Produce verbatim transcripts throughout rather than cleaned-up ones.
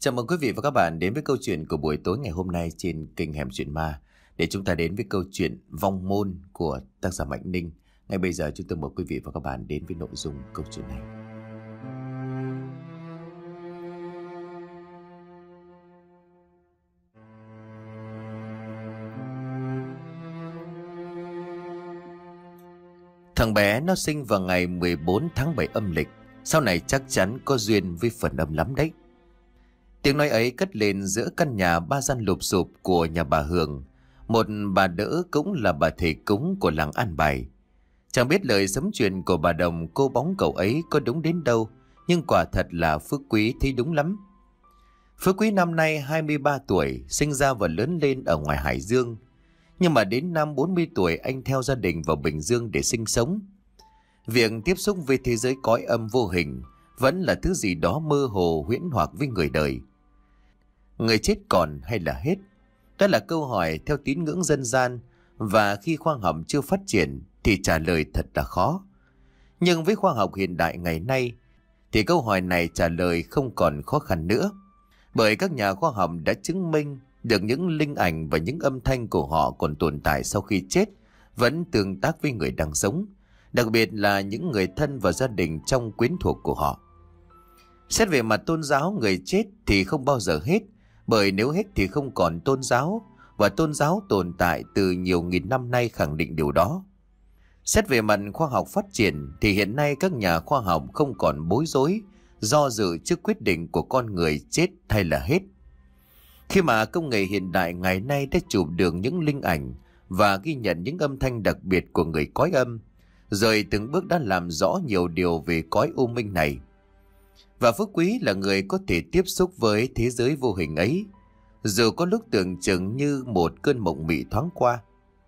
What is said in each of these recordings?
Chào mừng quý vị và các bạn đến với câu chuyện của buổi tối ngày hôm nay trên kênh Hẻm Chuyện Ma, để chúng ta đến với câu chuyện Vong Môn của tác giả Mạnh Ninh. Ngay bây giờ chúng tôi mời quý vị và các bạn đến với nội dung câu chuyện này. Thằng bé nó sinh vào ngày mười bốn tháng bảy âm lịch, sau này chắc chắn có duyên với phần âm lắm đấy. Tiếng nói ấy cất lên giữa căn nhà ba gian lụp xụp của nhà bà Hường, một bà đỡ cũng là bà thầy cúng của làng An Bài. Chẳng biết lời sấm truyền của bà Đồng cô bóng cậu ấy có đúng đến đâu, nhưng quả thật là Phước Quý thấy đúng lắm. Phước Quý năm nay hai mươi ba tuổi, sinh ra và lớn lên ở ngoài Hải Dương. Nhưng mà đến năm bốn mươi tuổi anh theo gia đình vào Bình Dương để sinh sống. Việc tiếp xúc với thế giới cõi âm vô hình vẫn là thứ gì đó mơ hồ huyễn hoặc với người đời. Người chết còn hay là hết? Đó là câu hỏi theo tín ngưỡng dân gian, và khi khoa học chưa phát triển thì trả lời thật là khó. Nhưng với khoa học hiện đại ngày nay thì câu hỏi này trả lời không còn khó khăn nữa, bởi các nhà khoa học đã chứng minh được những linh ảnh và những âm thanh của họ còn tồn tại sau khi chết, vẫn tương tác với người đang sống, đặc biệt là những người thân và gia đình trong quyến thuộc của họ. Xét về mặt tôn giáo, người chết thì không bao giờ hết, bởi nếu hết thì không còn tôn giáo, và tôn giáo tồn tại từ nhiều nghìn năm nay khẳng định điều đó. Xét về mặt khoa học phát triển thì hiện nay các nhà khoa học không còn bối rối, do dự trước quyết định của con người chết hay là hết. Khi mà công nghệ hiện đại ngày nay đã chụp được những linh ảnh và ghi nhận những âm thanh đặc biệt của người cõi âm, rồi từng bước đã làm rõ nhiều điều về cõi u minh này. Và Phước Quý là người có thể tiếp xúc với thế giới vô hình ấy, dù có lúc tưởng chừng như một cơn mộng mị thoáng qua.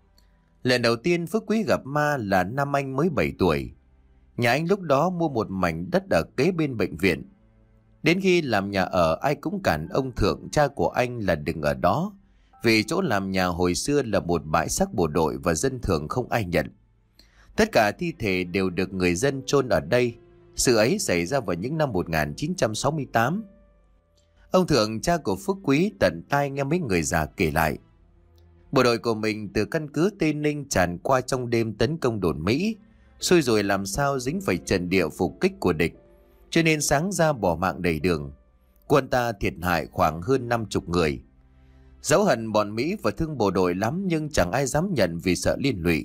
Lần đầu tiên Phước Quý gặp ma là năm anh mới bảy tuổi. Nhà anh lúc đó mua một mảnh đất ở kế bên bệnh viện. Đến khi làm nhà ở, ai cũng cản ông Thượng, cha của anh, là đừng ở đó, vì chỗ làm nhà hồi xưa là một bãi xác bộ đội và dân thường không ai nhận. Tất cả thi thể đều được người dân chôn ở đây. Sự ấy xảy ra vào những năm một nghìn chín trăm sáu mươi tám. Ông Thượng, cha của Phước Quý, tận tai nghe mấy người già kể lại. Bộ đội của mình từ căn cứ Tây Ninh tràn qua trong đêm tấn công đồn Mỹ, xui rồi làm sao dính phải trận địa phục kích của địch, cho nên sáng ra bỏ mạng đầy đường. Quân ta thiệt hại khoảng hơn năm chục người. Dẫu hận bọn Mỹ và thương bộ đội lắm, nhưng chẳng ai dám nhận vì sợ liên lụy.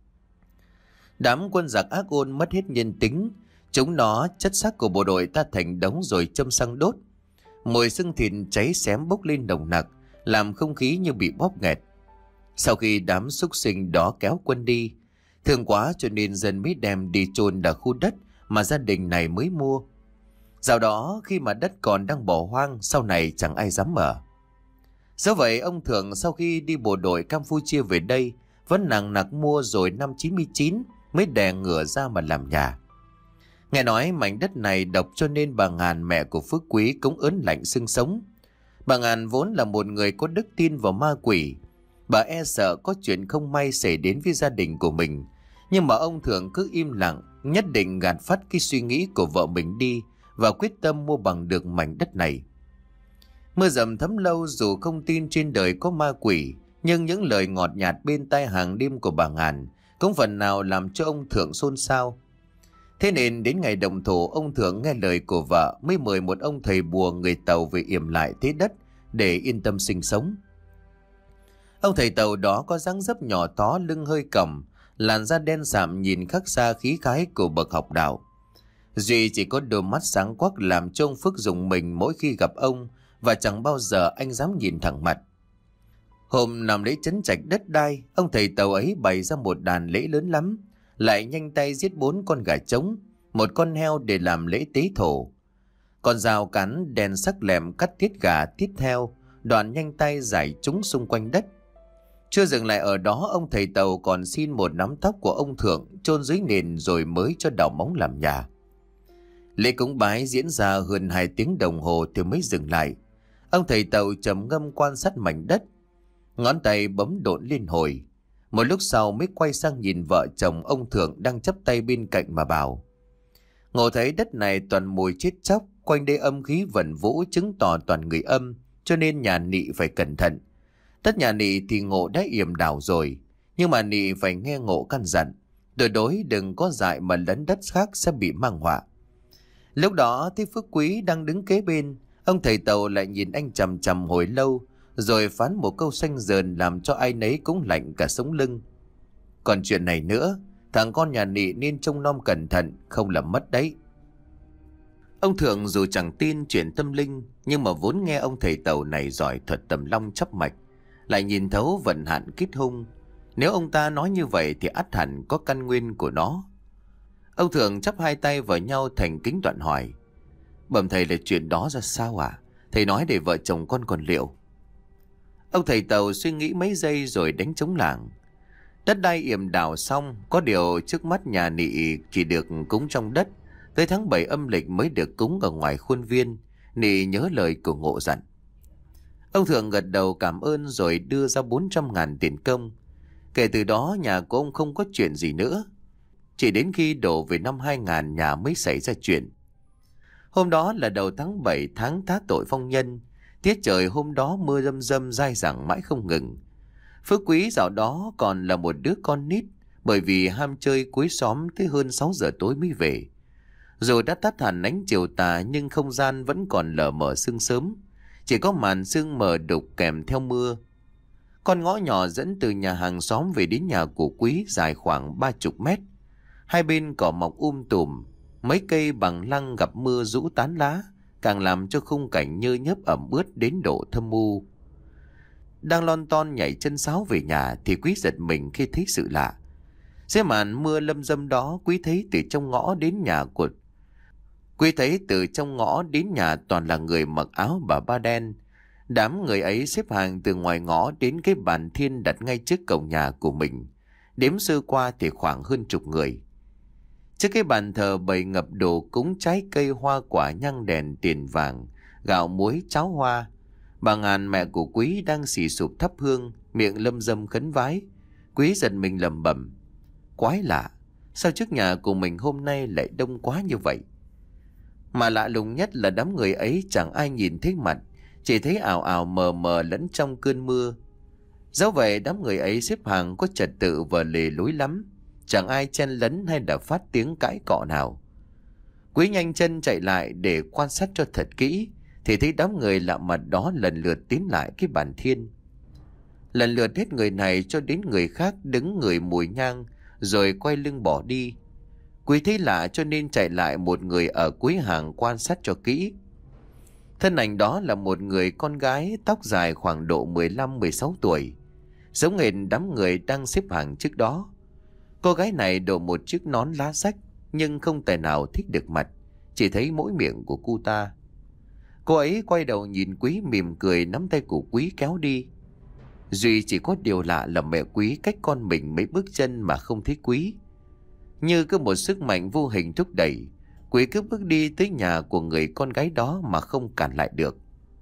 Đám quân giặc ác ôn mất hết nhân tính. Chúng nó chất xác của bộ đội ta thành đống rồi châm xăng đốt. Mùi xương thịt cháy xém bốc lên nồng nặc, làm không khí như bị bóp nghẹt. Sau khi đám súc sinh đó kéo quân đi, thương quá cho nên dân mới đem đi chôn ở khu đất mà gia đình này mới mua. Dạo đó khi mà đất còn đang bỏ hoang, sau này chẳng ai dám mở. Do vậy ông Thượng sau khi đi bộ đội Campuchia về đây vẫn nặng nặc mua, rồi năm chín mươi chín mới đè ngửa ra mà làm nhà. Nghe nói mảnh đất này độc cho nên bà Ngàn, mẹ của Phước Quý, cũng ớn lạnh xương sống. Bà Ngàn vốn là một người có đức tin vào ma quỷ. Bà e sợ có chuyện không may xảy đến với gia đình của mình. Nhưng mà ông Thượng cứ im lặng, nhất định gạt phắt cái suy nghĩ của vợ mình đi, và quyết tâm mua bằng được mảnh đất này. Mưa dầm thấm lâu, dù không tin trên đời có ma quỷ, nhưng những lời ngọt nhạt bên tai hàng đêm của bà Ngàn cũng phần nào làm cho ông Thượng xôn xao. Thế nên đến ngày động thổ, ông Thượng nghe lời của vợ mới mời một ông thầy bùa người Tàu về yểm lại thế đất để yên tâm sinh sống. Ông thầy Tàu đó có dáng dấp nhỏ tó, lưng hơi còng, làn da đen sạm, nhìn khác xa khí khái của bậc học đạo. Duy chỉ có đôi mắt sáng quắc làm cho ông Phước rùng mình mỗi khi gặp ông, và chẳng bao giờ anh dám nhìn thẳng mặt. Hôm nằm lễ trấn trạch đất đai, ông thầy Tàu ấy bày ra một đàn lễ lớn lắm, lại nhanh tay giết bốn con gà trống, một con heo để làm lễ tế thổ. Con dao cắn đèn sắc lẹm cắt tiết gà tiết heo, đoạn nhanh tay rải chúng xung quanh đất. Chưa dừng lại ở đó, ông thầy Tàu còn xin một nắm tóc của ông Thượng chôn dưới nền rồi mới cho đào móng làm nhà. Lễ cúng bái diễn ra hơn hai tiếng đồng hồ thì mới dừng lại. Ông thầy Tàu trầm ngâm quan sát mảnh đất, ngón tay bấm độn liên hồi. Một lúc sau mới quay sang nhìn vợ chồng ông Thượng đang chắp tay bên cạnh mà bảo: Ngộ thấy đất này toàn mùi chết chóc, quanh đây âm khí vẩn vũ chứng tỏ toàn người âm, cho nên nhà Nị phải cẩn thận. Tất nhà Nị thì Ngộ đã yểm đảo rồi, nhưng mà Nị phải nghe Ngộ căn dặn, tuyệt đối đừng có dại mà lấn đất khác sẽ bị mang họa. Lúc đó thấy Phước Quý đang đứng kế bên, ông thầy Tàu lại nhìn anh chằm chằm hồi lâu, rồi phán một câu xanh dờn làm cho ai nấy cũng lạnh cả sống lưng. Còn chuyện này nữa, thằng con nhà Nị nên trông nom cẩn thận, không làm mất đấy. Ông Thượng dù chẳng tin chuyện tâm linh, nhưng mà vốn nghe ông thầy Tàu này giỏi thuật tầm long chấp mạch, lại nhìn thấu vận hạn kết hung. Nếu ông ta nói như vậy thì ắt hẳn có căn nguyên của nó. Ông Thượng chắp hai tay vào nhau thành kính đoạn hỏi: Bẩm thầy, là chuyện đó ra sao à? Thầy nói để vợ chồng con còn liệu. Ông thầy Tàu suy nghĩ mấy giây rồi đánh trống lảng. Đất đai yểm đảo xong, có điều trước mắt nhà Nị chỉ được cúng trong đất, tới tháng bảy âm lịch mới được cúng ở ngoài khuôn viên. Nị nhớ lời của Ngộ dặn. Ông Thượng gật đầu cảm ơn rồi đưa ra bốn trăm ngàn tiền công. Kể từ đó nhà của ông không có chuyện gì nữa. Chỉ đến khi đổ về năm hai nghìn nhà mới xảy ra chuyện. Hôm đó là đầu tháng bảy, tháng tá tội phong nhân. Tiết trời hôm đó mưa râm râm dai dẳng mãi không ngừng. Phước Quý dạo đó còn là một đứa con nít, bởi vì ham chơi cuối xóm tới hơn sáu giờ tối mới về. Dù đã tắt hẳn ánh chiều tà nhưng không gian vẫn còn lờ mờ sương sớm, chỉ có màn sương mờ đục kèm theo mưa. Con ngõ nhỏ dẫn từ nhà hàng xóm về đến nhà của Quý dài khoảng ba chục mét. Hai bên cỏ mọc um tùm, mấy cây bằng lăng gặp mưa rũ tán lá, càng làm cho khung cảnh nhơ nhớp ẩm ướt đến độ thâm u. Đang lon ton nhảy chân sáo về nhà thì Quý giật mình khi thấy sự lạ. Dưới màn mưa lâm dâm đó, Quý thấy từ trong ngõ đến nhà của Quý thấy từ trong ngõ đến nhà toàn là người mặc áo bà ba đen. Đám người ấy xếp hàng từ ngoài ngõ đến cái bàn thiên đặt ngay trước cổng nhà của mình. Đếm sơ qua thì khoảng hơn chục người. Trước cái bàn thờ bày ngập đồ cúng trái cây, hoa quả, nhang đèn, tiền vàng, gạo muối, cháo hoa. Bà Ngàn, mẹ của Quý, đang xì sụp thắp hương, miệng lâm dâm khấn vái. Quý giật mình lẩm bẩm: Quái lạ, sao trước nhà của mình hôm nay lại đông quá như vậy? Mà lạ lùng nhất là đám người ấy chẳng ai nhìn thấy mặt, chỉ thấy ảo ảo mờ mờ lẫn trong cơn mưa. Dẫu vậy đám người ấy xếp hàng có trật tự và lề lối lắm, chẳng ai chen lấn hay đã phát tiếng cãi cọ nào. Quý nhanh chân chạy lại để quan sát cho thật kỹ, thì thấy đám người lạ mặt đó lần lượt tiến lại cái bàn thiên. Lần lượt hết người này cho đến người khác đứng ngửi mùi nhang rồi quay lưng bỏ đi. Quý thấy lạ cho nên chạy lại một người ở cuối hàng quan sát cho kỹ. Thân ảnh đó là một người con gái, tóc dài khoảng độ mười lăm mười sáu tuổi, giống hệt đám người đang xếp hàng trước đó. Cô gái này đội một chiếc nón lá rách nhưng không tài nào thích được mặt, chỉ thấy mỗi miệng của cô ta. Cô ấy quay đầu nhìn Quý mỉm cười, nắm tay của Quý kéo đi. Duy chỉ có điều lạ là mẹ Quý cách con mình mấy bước chân mà không thấy Quý. Như có một sức mạnh vô hình thúc đẩy, Quý cứ bước đi tới nhà của người con gái đó mà không cản lại được.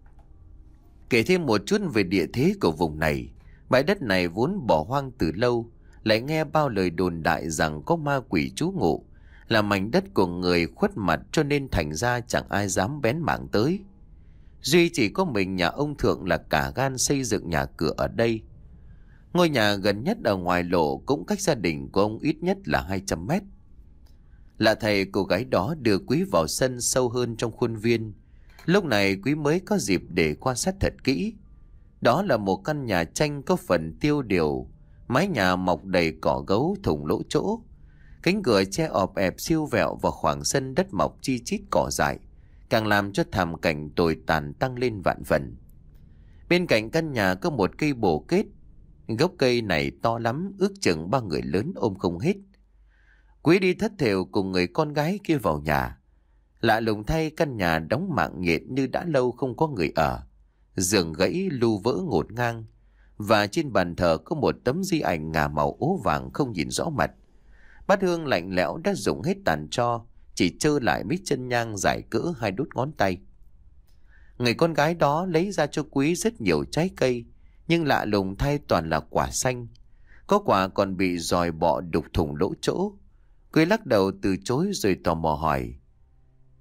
Kể thêm một chút về địa thế của vùng này. Bãi đất này vốn bỏ hoang từ lâu, lại nghe bao lời đồn đại rằng có ma quỷ trú ngụ, là mảnh đất của người khuất mặt cho nên thành ra chẳng ai dám bén mảng tới. Duy chỉ có mình nhà ông Thượng là cả gan xây dựng nhà cửa ở đây. Ngôi nhà gần nhất ở ngoài lộ cũng cách gia đình của ông ít nhất là hai trăm mét. Lạ thầy, cô gái đó đưa Quý vào sân sâu hơn trong khuôn viên. Lúc này Quý mới có dịp để quan sát thật kỹ. Đó là một căn nhà tranh có phần tiêu điều, mái nhà mọc đầy cỏ gấu thủng lỗ chỗ. Cánh cửa che ọp ẹp siêu vẹo vào khoảng sân đất mọc chi chít cỏ dại, càng làm cho thảm cảnh tồi tàn tăng lên vạn phần. Bên cạnh căn nhà có một cây bồ kết. Gốc cây này to lắm, ước chừng ba người lớn ôm không hết. Quý đi thất thểu cùng người con gái kia vào nhà. Lạ lùng thay, căn nhà đóng mạng nhện như đã lâu không có người ở. Giường gãy lu vỡ ngổn ngang, và trên bàn thờ có một tấm di ảnh ngà màu ố vàng không nhìn rõ mặt. Bát hương lạnh lẽo đã rụng hết tàn tro, chỉ trơ lại mấy chân nhang dài cỡ hai đốt ngón tay. Người con gái đó lấy ra cho Quý rất nhiều trái cây, nhưng lạ lùng thay toàn là quả xanh. Có quả còn bị giòi bọ đục thủng lỗ chỗ. Quý lắc đầu từ chối rồi tò mò hỏi: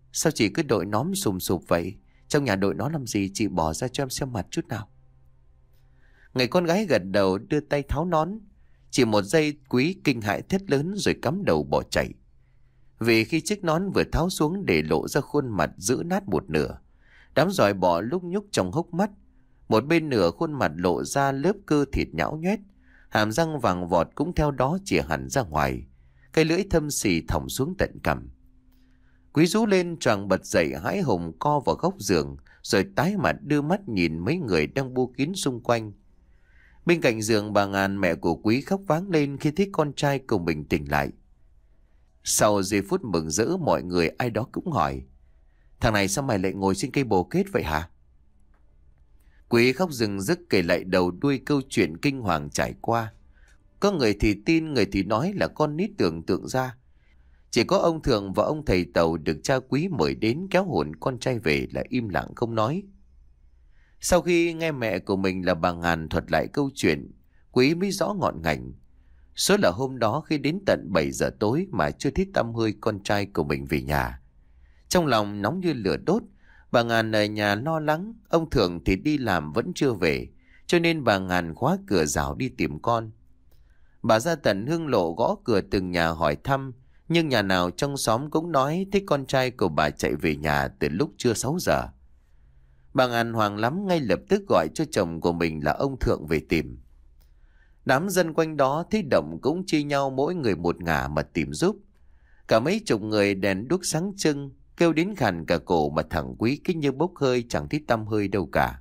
Sao chị cứ đội nóm sùm sụp vậy? Trong nhà đội nó làm gì, chị bỏ ra cho em xem mặt chút nào. Người con gái gật đầu đưa tay tháo nón. Chỉ một giây Quý kinh hãi thét lớn rồi cắm đầu bỏ chạy. Vì khi chiếc nón vừa tháo xuống để lộ ra khuôn mặt giữ nát một nửa, đám giòi bọ lúc nhúc trong hốc mắt. Một bên nửa khuôn mặt lộ ra lớp cơ thịt nhão nhoét, hàm răng vàng vọt cũng theo đó chìa hẳn ra ngoài, cái lưỡi thâm xì thõng xuống tận cằm. Quý rú lên choàng bật dậy hãi hùng co vào góc giường, rồi tái mặt đưa mắt nhìn mấy người đang bu kín xung quanh. Bên cạnh giường bà Ngàn, mẹ của Quý, khóc váng lên khi thấy con trai của mình tỉnh lại. Sau giây phút mừng rỡ, mọi người ai đó cũng hỏi: thằng này sao mày lại ngồi trên cây bồ kết vậy hả? Quý khóc rừng rức kể lại đầu đuôi câu chuyện kinh hoàng trải qua. Có người thì tin, người thì nói là con nít tưởng tượng ra. Chỉ có ông Thượng và ông thầy Tàu được cha Quý mời đến kéo hồn con trai về là im lặng không nói. Sau khi nghe mẹ của mình là bà Ngàn thuật lại câu chuyện, Quý mới rõ ngọn ngành. Số là hôm đó khi đến tận bảy giờ tối mà chưa thấy tăm hơi con trai của mình về nhà. Trong lòng nóng như lửa đốt, bà Ngàn ở nhà lo lắng, ông Thượng thì đi làm vẫn chưa về, cho nên bà Ngàn khóa cửa rào đi tìm con. Bà ra tận hương lộ gõ cửa từng nhà hỏi thăm, nhưng nhà nào trong xóm cũng nói thấy con trai của bà chạy về nhà từ lúc trưa sáu giờ. Bà Ngàn hoảng lắm, ngay lập tức gọi cho chồng của mình là ông Thượng về tìm. Đám dân quanh đó thấy động cũng chia nhau mỗi người một ngả mà tìm giúp. Cả mấy chục người đèn đuốc sáng trưng, kêu đến khàn cả cổ mà thằng Quý cứ như bốc hơi chẳng thấy tăm hơi đâu cả.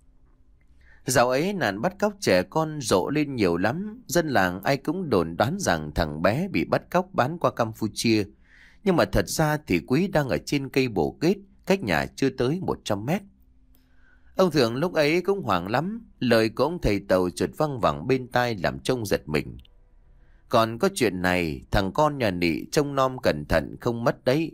Dạo ấy nạn bắt cóc trẻ con rộ lên nhiều lắm. Dân làng ai cũng đồn đoán rằng thằng bé bị bắt cóc bán qua Campuchia. Nhưng mà thật ra thì Quý đang ở trên cây bồ kết, cách nhà chưa tới một trăm mét. Ông Thượng lúc ấy cũng hoảng lắm. Lời của ông thầy Tàu chợt văng vẳng bên tai làm trông giật mình. Còn có chuyện này, thằng con nhà nị trông nom cẩn thận không mất đấy.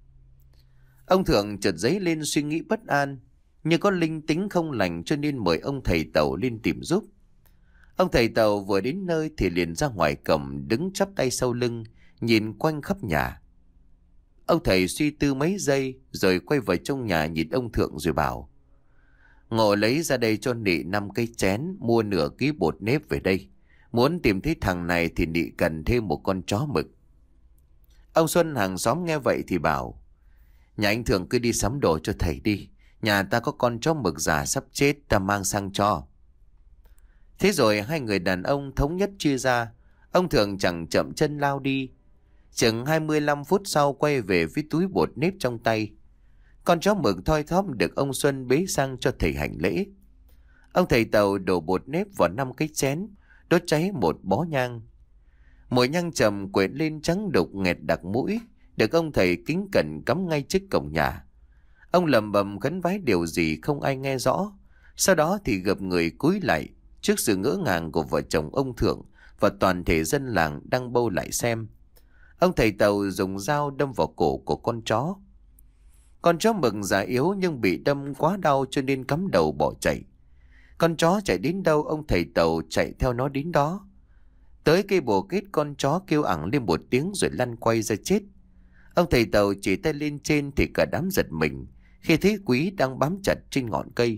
Ông Thượng chợt dấy lên suy nghĩ bất an, như có linh tính không lành, cho nên mời ông thầy Tàu lên tìm giúp. Ông thầy Tàu vừa đến nơi thì liền ra ngoài cổng đứng chắp tay sau lưng, nhìn quanh khắp nhà. Ông thầy suy tư mấy giây rồi quay vào trong nhà nhìn ông Thượng rồi bảo: Ngộ lấy ra đây cho nị năm cây chén, mua nửa ký bột nếp về đây. Muốn tìm thấy thằng này thì nị cần thêm một con chó mực. Ông Xuân hàng xóm nghe vậy thì bảo: Nhà anh Thượng cứ đi sắm đồ cho thầy đi. Nhà ta có con chó mực già sắp chết, ta mang sang cho. Thế rồi hai người đàn ông thống nhất chia ra. Ông Thượng chẳng chậm chân lao đi. Chừng hai mươi lăm phút sau quay về với túi bột nếp trong tay. Con chó mực thoi thóp được ông Xuân bế sang cho thầy hành lễ. Ông thầy Tàu đổ bột nếp vào năm cái chén, đốt cháy một bó nhang. Mùi nhang trầm quện lên trắng đục nghẹt đặc mũi, được ông thầy kính cẩn cắm ngay trước cổng nhà. Ông lầm bầm khấn vái điều gì không ai nghe rõ. Sau đó thì gập người cúi lại trước sự ngỡ ngàng của vợ chồng ông Thượng và toàn thể dân làng đang bâu lại xem. Ông thầy Tàu dùng dao đâm vào cổ của con chó. Con chó mực già yếu nhưng bị đâm quá đau cho nên cắm đầu bỏ chạy. Con chó chạy đến đâu ông thầy Tàu chạy theo nó đến đó. Tới cây bồ kết, con chó kêu ẳng lên một tiếng rồi lăn quay ra chết. Ông thầy Tàu chỉ tay lên trên thì cả đám giật mình khi thấy Quý đang bám chặt trên ngọn cây.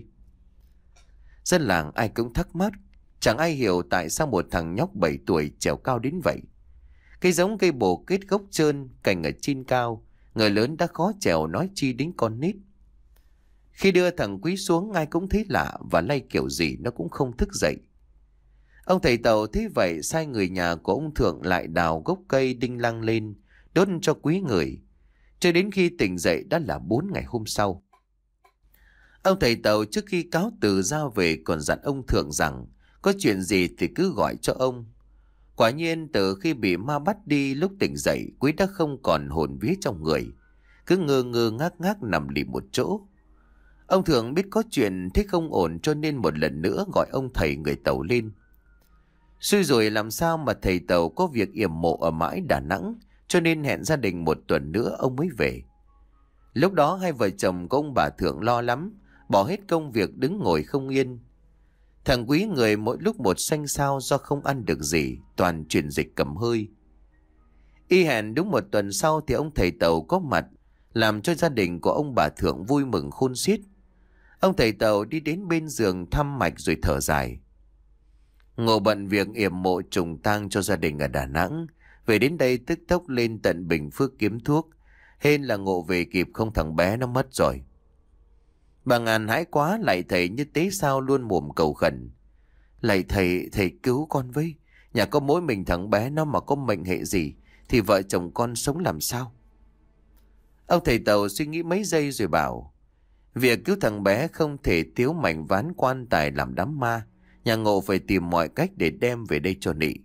Dân làng ai cũng thắc mắc, chẳng ai hiểu tại sao một thằng nhóc bảy tuổi trèo cao đến vậy. Cây giống cây bồ kết gốc trơn, cành ở trên cao, người lớn đã khó trèo nói chi đến con nít. Khi đưa thằng Quý xuống, ai cũng thấy lạ và lay kiểu gì nó cũng không thức dậy. Ông thầy Tàu thấy vậy sai người nhà của ông Thượng lại đào gốc cây đinh lăng lên, đốt cho Quý ngửi. Cho đến khi tỉnh dậy đã là bốn ngày hôm sau. Ông thầy Tàu trước khi cáo từ ra về còn dặn ông Thượng rằng có chuyện gì thì cứ gọi cho ông. Quả nhiên từ khi bị ma bắt đi, lúc tỉnh dậy Quý đã không còn hồn vía trong người, cứ ngơ ngơ ngác ngác nằm lì một chỗ. Ông Thượng biết có chuyện thế không ổn cho nên một lần nữa gọi ông thầy người Tàu lên. Xui rồi làm sao mà thầy Tàu có việc yểm mộ ở mãi Đà Nẵng, cho nên hẹn gia đình một tuần nữa ông mới về. Lúc đó hai vợ chồng của ông bà Thượng lo lắm, bỏ hết công việc đứng ngồi không yên. Thằng Quý người mỗi lúc một xanh xao do không ăn được gì, toàn truyền dịch cầm hơi. Y hẹn đúng một tuần sau thì ông thầy Tàu có mặt, làm cho gia đình của ông bà Thượng vui mừng khôn xiết. Ông thầy Tàu đi đến bên giường thăm mạch rồi thở dài. Ngộ bận việc yểm mộ trùng tang cho gia đình ở Đà Nẵng, về đến đây tức tốc lên tận Bình Phước kiếm thuốc. Hên là Ngộ về kịp, không thằng bé nó mất rồi. Bà Ngàn hãi quá, lạy thầy như tế sao luôn mồm cầu khẩn. Lạy thầy, thầy cứu con với. Nhà có mỗi mình thằng bé nó mà có mệnh hệ gì thì vợ chồng con sống làm sao? Ông thầy Tàu suy nghĩ mấy giây rồi bảo, việc cứu thằng bé không thể thiếu mảnh ván quan tài làm đám ma. Nhà Ngộ phải tìm mọi cách để đem về đây cho Nị.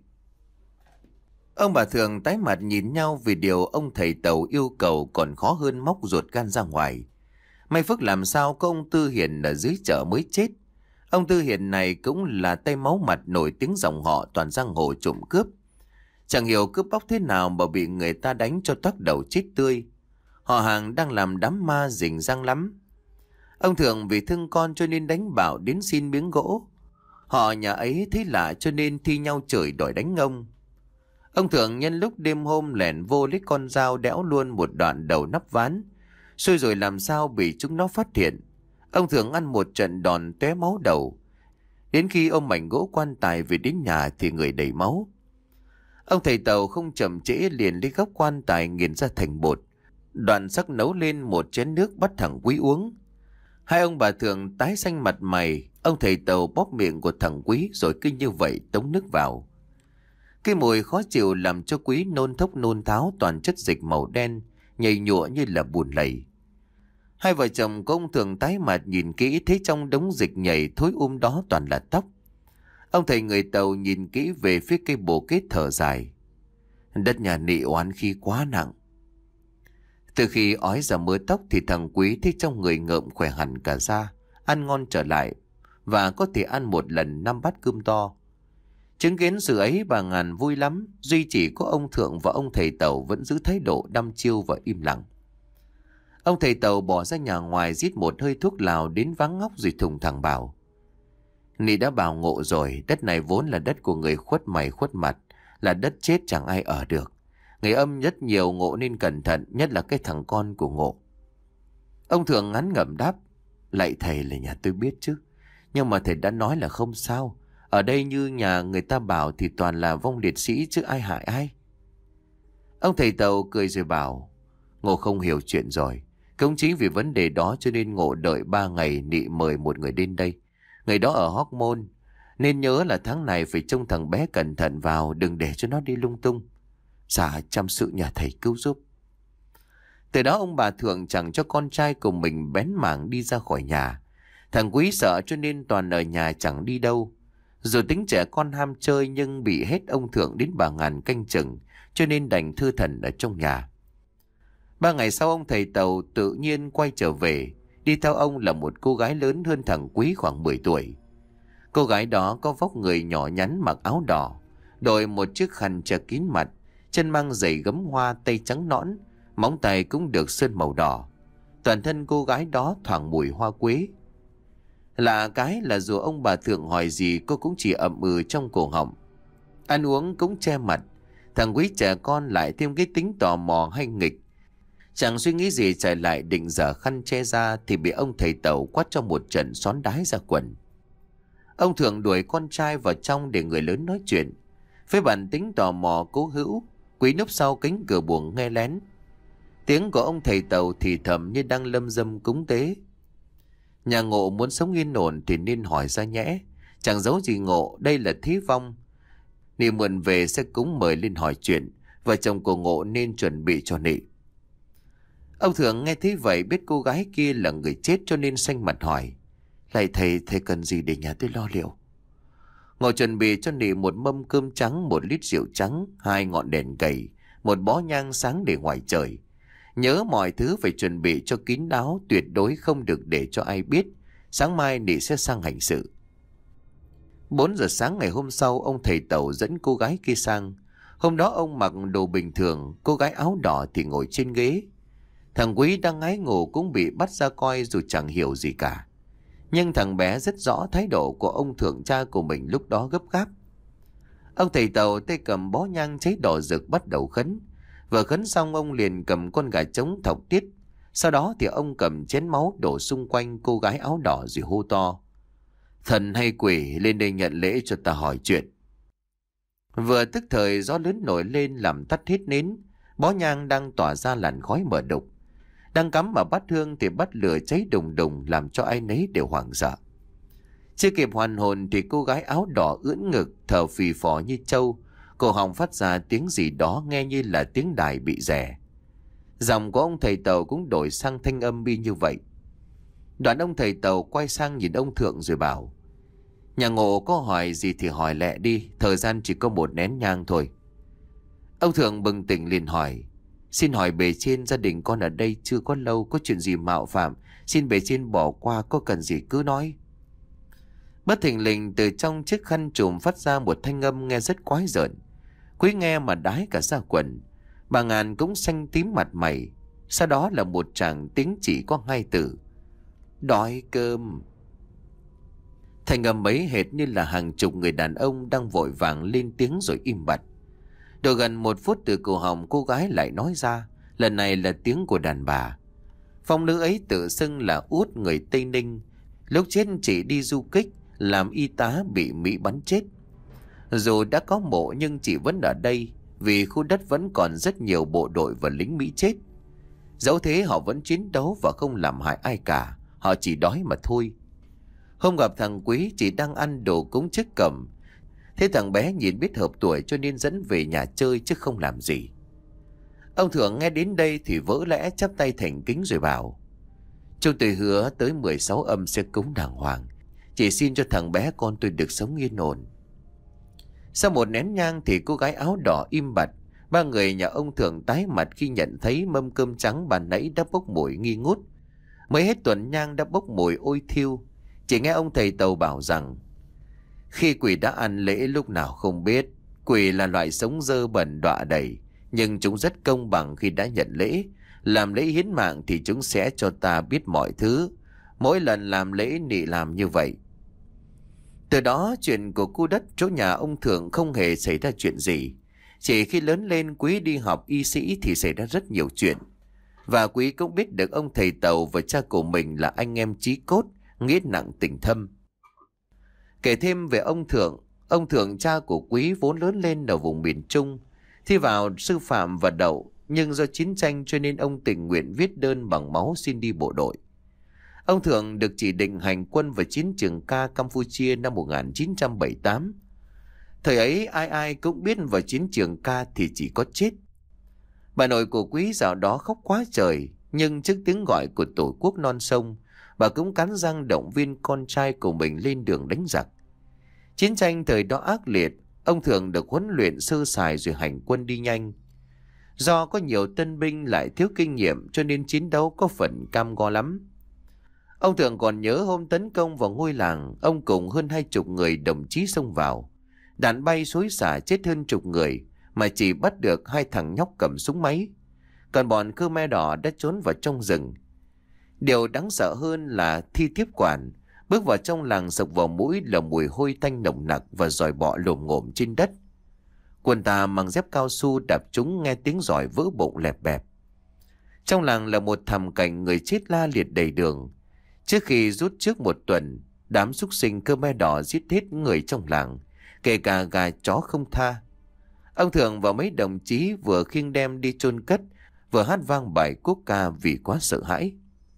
Ông bà Thường tái mặt nhìn nhau vì điều ông thầy Tàu yêu cầu còn khó hơn móc ruột gan ra ngoài. May phước làm sao có ông Tư Hiền ở dưới chợ mới chết. Ông Tư Hiền này cũng là tay máu mặt nổi tiếng dòng họ toàn giang hồ trộm cướp. Chẳng hiểu cướp bóc thế nào mà bị người ta đánh cho toác đầu chết tươi. Họ hàng đang làm đám ma rình rang lắm. Ông Thường vì thương con cho nên đánh bảo đến xin miếng gỗ. Họ nhà ấy thấy lạ cho nên thi nhau chửi đòi đánh ông. Ông Thường nhân lúc đêm hôm lẻn vô lấy con dao đẽo luôn một đoạn đầu nắp ván. Xui rồi làm sao bị chúng nó phát hiện. Ông Thường ăn một trận đòn tóe máu đầu. Đến khi ôm mảnh gỗ quan tài về đến nhà thì người đầy máu. Ông thầy Tàu không chậm trễ liền lấy góc quan tài nghiền ra thành bột. Đoạn sắc nấu lên một chén nước bắt thằng Quý uống. Hai ông bà Thường tái xanh mặt mày. Ông thầy Tàu bóp miệng của thằng Quý rồi cứ như vậy tống nước vào. Cái mùi khó chịu làm cho Quý nôn thốc nôn tháo toàn chất dịch màu đen, nhầy nhụa như là bùn lầy. Hai vợ chồng của ông Thường tái mặt nhìn kỹ thấy trong đống dịch nhầy thối um đó toàn là tóc. Ông thầy người Tàu nhìn kỹ về phía cây bồ kết thở dài. Đất nhà Nị oán khí quá nặng. Từ khi ói ra mớ tóc thì thằng Quý thấy trong người ngợm khỏe hẳn cả da, ăn ngon trở lại và có thể ăn một lần năm bát cơm to. Chứng kiến sự ấy bà Ngàn vui lắm, duy chỉ có ông Thượng và ông thầy Tàu vẫn giữ thái độ đăm chiêu và im lặng. Ông thầy Tàu bỏ ra nhà ngoài rít một hơi thuốc lào đến váng ngóc rồi thùng thẳng bảo. Nị đã bảo Ngộ rồi, đất này vốn là đất của người khuất mày khuất mặt, là đất chết chẳng ai ở được. Người âm rất nhiều, Ngộ nên cẩn thận, nhất là cái thằng con của Ngộ. Ông Thượng ngắn ngẩm đáp. Lạy thầy là nhà tôi biết chứ, nhưng mà thầy đã nói là không sao. Ở đây như nhà người ta bảo thì toàn là vong liệt sĩ chứ ai hại ai. Ông thầy Tàu cười rồi bảo. Ngộ không hiểu chuyện rồi. Cũng chính vì vấn đề đó cho nên Ngộ đợi ba ngày Nị mời một người đến đây. Người đó ở Hóc Môn. Nên nhớ là tháng này phải trông thằng bé cẩn thận vào, đừng để cho nó đi lung tung. Dạ chăm sự nhà thầy cứu giúp. Từ đó ông bà Thượng chẳng cho con trai của mình bén mảng đi ra khỏi nhà. Thằng Quý sợ cho nên toàn ở nhà chẳng đi đâu. Dù tính trẻ con ham chơi nhưng bị hết ông Thượng đến bà Ngàn canh chừng, cho nên đành thư thần ở trong nhà. Ba ngày sau ông thầy Tàu tự nhiên quay trở về. Đi theo ông là một cô gái lớn hơn thằng Quý khoảng mười tuổi. Cô gái đó có vóc người nhỏ nhắn, mặc áo đỏ, đội một chiếc khăn che kín mặt, chân mang giày gấm hoa, tay trắng nõn, móng tay cũng được sơn màu đỏ. Toàn thân cô gái đó thoảng mùi hoa quế. Lạ cái là dù ông bà Thượng hỏi gì cô cũng chỉ ậm ừ trong cổ họng. Ăn uống cũng che mặt. Thằng Quý trẻ con lại thêm cái tính tò mò hay nghịch. Chẳng suy nghĩ gì chạy lại định dở khăn che ra thì bị ông thầy Tàu quát cho một trận xón đái ra quần. Ông Thượng đuổi con trai vào trong để người lớn nói chuyện. Với bản tính tò mò cố hữu, Quý núp sau cánh cửa buồng nghe lén. Tiếng của ông thầy Tàu thì thầm như đang lâm dâm cúng tế. Nhà Ngộ muốn sống yên ổn thì nên hỏi ra nhẽ. Chẳng giấu gì Ngộ, đây là thí vong. Nị mượn về sẽ cúng mời lên hỏi chuyện. Vợ chồng của Ngộ nên chuẩn bị cho Nị. Ông Thượng nghe thấy vậy biết cô gái kia là người chết cho nên xanh mặt hỏi. Lạy thầy, thầy cần gì để nhà tôi lo liệu? Ngộ chuẩn bị cho Nị một mâm cơm trắng, một lít rượu trắng, hai ngọn đèn cầy, một bó nhang sáng để ngoài trời. Nhớ mọi thứ phải chuẩn bị cho kín đáo, tuyệt đối không được để cho ai biết. Sáng mai Nị sẽ sang hành sự. Bốn giờ sáng ngày hôm sau, ông thầy Tàu dẫn cô gái kia sang. Hôm đó ông mặc đồ bình thường, cô gái áo đỏ thì ngồi trên ghế. Thằng Quý đang ngái ngủ cũng bị bắt ra coi dù chẳng hiểu gì cả. Nhưng thằng bé rất rõ thái độ của ông Thượng cha của mình lúc đó gấp gáp. Ông thầy Tàu tay cầm bó nhang cháy đỏ rực bắt đầu khấn. Vừa khấn xong ông liền cầm con gà trống thọc tiết. Sau đó thì ông cầm chén máu đổ xung quanh cô gái áo đỏ rồi hô to: Thần hay quỷ, lên đây nhận lễ cho ta hỏi chuyện. Vừa tức thời gió lớn nổi lên làm tắt hết nến. Bó nhang đang tỏa ra làn khói mờ đục. Đang cắm vào bát hương thì bắt lửa cháy đùng đùng, làm cho ai nấy đều hoảng sợ. Chưa kịp hoàn hồn thì cô gái áo đỏ ưỡn ngực, thở phì phò như trâu, cổ họng phát ra tiếng gì đó nghe như là tiếng đài bị rè. Giọng của ông thầy Tàu cũng đổi sang thanh âm bi như vậy. Đoạn ông thầy Tàu quay sang nhìn ông Thượng rồi bảo: Nhà ngộ có hỏi gì thì hỏi lẹ đi, thời gian chỉ có một nén nhang thôi. Ông Thượng bừng tỉnh liền hỏi: Xin hỏi bề trên, gia đình con ở đây chưa có lâu, có chuyện gì mạo phạm, xin bề trên bỏ qua, có cần gì cứ nói. Bất thình lình từ trong chiếc khăn trùm phát ra một thanh âm nghe rất quái rợn. Quý nghe mà đái cả da quần. Bà Ngàn cũng xanh tím mặt mày. Sau đó là một tràng tiếng chỉ có hai từ: Đói cơm. Thanh âm ấy hệt như là hàng chục người đàn ông đang vội vàng lên tiếng rồi im bặt. Được gần một phút từ cổ họng cô gái lại nói ra, lần này là tiếng của đàn bà. Phong nữ ấy tự xưng là Út người Tây Ninh, lúc chết chỉ đi du kích, làm y tá bị Mỹ bắn chết. Dù đã có mộ nhưng chị vẫn ở đây, vì khu đất vẫn còn rất nhiều bộ đội và lính Mỹ chết. Dẫu thế họ vẫn chiến đấu và không làm hại ai cả, họ chỉ đói mà thôi. Hôm gặp thằng Quý chỉ đang ăn đồ cúng trước cổng. Thế thằng bé nhìn biết hợp tuổi cho nên dẫn về nhà chơi chứ không làm gì. Ông Thượng nghe đến đây thì vỡ lẽ chắp tay thành kính rồi bảo: Chúng tôi hứa tới mười sáu âm sẽ cúng đàng hoàng, chỉ xin cho thằng bé con tôi được sống yên ổn. Sau một nén nhang thì cô gái áo đỏ im bặt. Ba người nhà ông Thượng tái mặt khi nhận thấy mâm cơm trắng bàn nãy đã bốc mùi nghi ngút. Mới hết tuần nhang đã bốc mùi ôi thiêu. Chỉ nghe ông thầy Tàu bảo rằng khi quỷ đã ăn lễ lúc nào không biết. Quỷ là loại sống dơ bẩn đọa đầy, nhưng chúng rất công bằng khi đã nhận lễ. Làm lễ hiến mạng thì chúng sẽ cho ta biết mọi thứ. Mỗi lần làm lễ nị làm như vậy. Từ đó chuyện của khu đất chỗ nhà ông Thượng không hề xảy ra chuyện gì. Chỉ khi lớn lên Quý đi học y sĩ thì xảy ra rất nhiều chuyện. Và Quý cũng biết được ông thầy Tàu và cha của mình là anh em chí cốt, nghĩa nặng tình thâm. Kể thêm về ông Thượng, ông Thượng cha của Quý vốn lớn lên ở vùng miền Trung, thi vào sư phạm và đậu, nhưng do chiến tranh cho nên ông tình nguyện viết đơn bằng máu xin đi bộ đội. Ông Thượng được chỉ định hành quân vào chiến trường ca Campuchia năm một nghìn chín trăm bảy mươi tám. Thời ấy ai ai cũng biết vào chiến trường ca thì chỉ có chết. Bà nội của Quý dạo đó khóc quá trời, nhưng trước tiếng gọi của tổ quốc non sông, bà cũng cắn răng động viên con trai của mình lên đường đánh giặc. Chiến tranh thời đó ác liệt, ông Thượng được huấn luyện sơ sài rồi hành quân đi nhanh. Do có nhiều tân binh lại thiếu kinh nghiệm cho nên chiến đấu có phần cam go lắm. Ông Thượng còn nhớ hôm tấn công vào ngôi làng, ông cùng hơn hai chục người đồng chí xông vào. Đạn bay xối xả chết hơn chục người, mà chỉ bắt được hai thằng nhóc cầm súng máy. Còn bọn Khmer Đỏ đã trốn vào trong rừng. Điều đáng sợ hơn là Thi tiếp quản, bước vào trong làng sộc vào mũi là mùi hôi tanh nồng nặc và giòi bọ lồm ngổm trên đất. Quân ta mang dép cao su đạp chúng nghe tiếng giòi vỡ bụng lẹp bẹp. Trong làng là một thảm cảnh người chết la liệt đầy đường. Trước khi rút trước một tuần, đám súc sinh Khmer Đỏ giết hết người trong làng, kể cả gà chó không tha. Ông Thượng và mấy đồng chí vừa khiêng đem đi chôn cất, vừa hát vang bài quốc ca vì quá sợ hãi.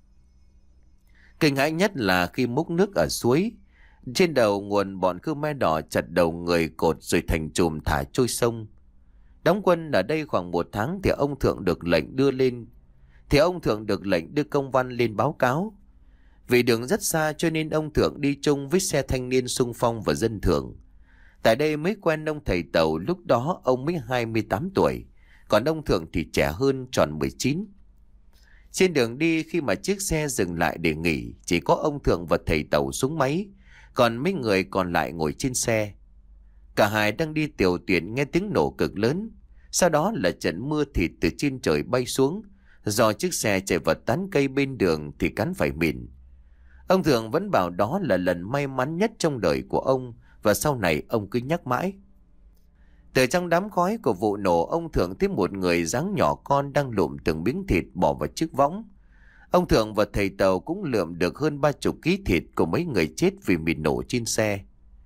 Kinh hãi nhất là khi múc nước ở suối, trên đầu nguồn bọn Khmer Đỏ chặt đầu người cột rồi thành chùm thả trôi sông. Đóng quân ở đây khoảng một tháng thì ông Thượng được lệnh đưa lên, thì ông Thượng được lệnh đưa công văn lên báo cáo. Vì đường rất xa cho nên ông Thượng đi chung với xe thanh niên xung phong và dân thường. Tại đây mới quen ông thầy Tàu, lúc đó ông mới hai mươi tám tuổi, còn ông Thượng thì trẻ hơn, tròn mười chín. Trên đường đi khi mà chiếc xe dừng lại để nghỉ, chỉ có ông Thượng và thầy Tàu xuống máy, còn mấy người còn lại ngồi trên xe. Cả hai đang đi tiểu tiện nghe tiếng nổ cực lớn, sau đó là trận mưa thịt từ trên trời bay xuống. Do chiếc xe chạy vào tán cây bên đường thì cắn phải mìn. Ông Thượng vẫn bảo đó là lần may mắn nhất trong đời của ông, và sau này ông cứ nhắc mãi. Từ trong đám khói của vụ nổ, ông Thượng thấy một người dáng nhỏ con đang lụm từng miếng thịt bỏ vào chiếc võng. Ông Thượng và thầy Tàu cũng lượm được hơn ba chục ký thịt của mấy người chết vì mìn nổ trên xe.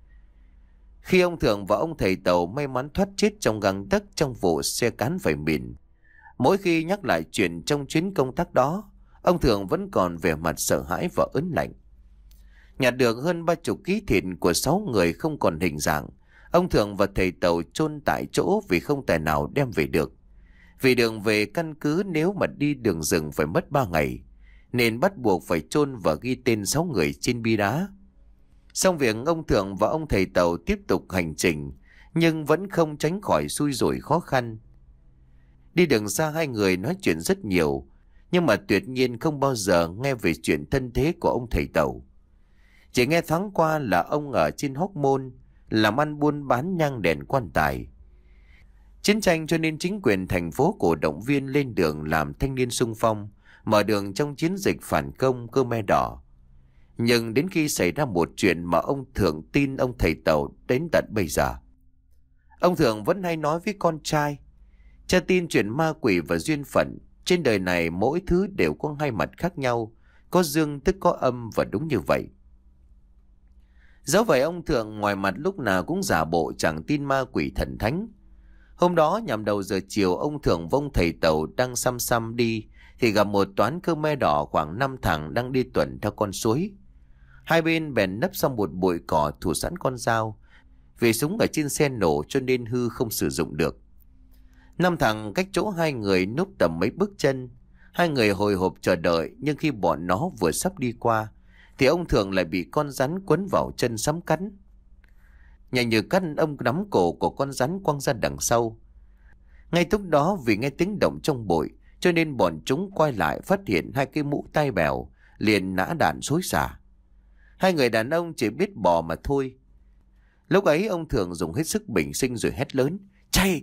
Khi ông Thượng và ông thầy Tàu may mắn thoát chết trong gang tấc trong vụ xe cán phải mìn, mỗi khi nhắc lại chuyện trong chuyến công tác đó, ông Thượng vẫn còn vẻ mặt sợ hãi và ớn lạnh. Nhặt được hơn ba chục ký thịt của sáu người không còn hình dạng, ông Thượng và thầy Tàu chôn tại chỗ vì không tài nào đem về được. Vì đường về căn cứ nếu mà đi đường rừng phải mất ba ngày, nên bắt buộc phải chôn và ghi tên sáu người trên bi đá. Xong việc, ông Thượng và ông thầy Tàu tiếp tục hành trình, nhưng vẫn không tránh khỏi xui rủi khó khăn. Đi đường xa hai người nói chuyện rất nhiều, nhưng mà tuyệt nhiên không bao giờ nghe về chuyện thân thế của ông thầy Tàu. Chỉ nghe thoáng qua là ông ở trên Hóc Môn, làm ăn buôn bán nhang đèn quan tài. Chiến tranh cho nên chính quyền thành phố cổ động viên lên đường làm thanh niên xung phong, mở đường trong chiến dịch phản công Khmer Đỏ. Nhưng đến khi xảy ra một chuyện mà ông Thượng tin ông thầy Tàu đến tận bây giờ. Ông Thượng vẫn hay nói với con trai, cha tin chuyện ma quỷ và duyên phận. Trên đời này mỗi thứ đều có hai mặt khác nhau, có dương tức có âm, và đúng như vậy. Dẫu vậy, ông Thượng ngoài mặt lúc nào cũng giả bộ chẳng tin ma quỷ thần thánh. Hôm đó nhằm đầu giờ chiều, ông Thượng vông thầy Tàu đang xăm xăm đi thì gặp một toán Khmer Đỏ khoảng năm thằng đang đi tuần theo con suối. Hai bên bèn nấp sau một bụi cỏ thủ sẵn con dao. Vì súng ở trên xe nổ cho nên hư không sử dụng được. Năm thằng cách chỗ hai người núp tầm mấy bước chân. Hai người hồi hộp chờ đợi, nhưng khi bọn nó vừa sắp đi qua thì ông Thượng lại bị con rắn quấn vào chân sắm cắn. Nhanh như cắt, ông nắm cổ của con rắn quăng ra đằng sau. Ngay lúc đó, vì nghe tiếng động trong bụi cho nên bọn chúng quay lại phát hiện hai cái mũ tai bèo, liền nã đạn xối xả. Hai người đàn ông chỉ biết bò mà thôi. Lúc ấy ông Thượng dùng hết sức bình sinh rồi hét lớn: "Chạy!"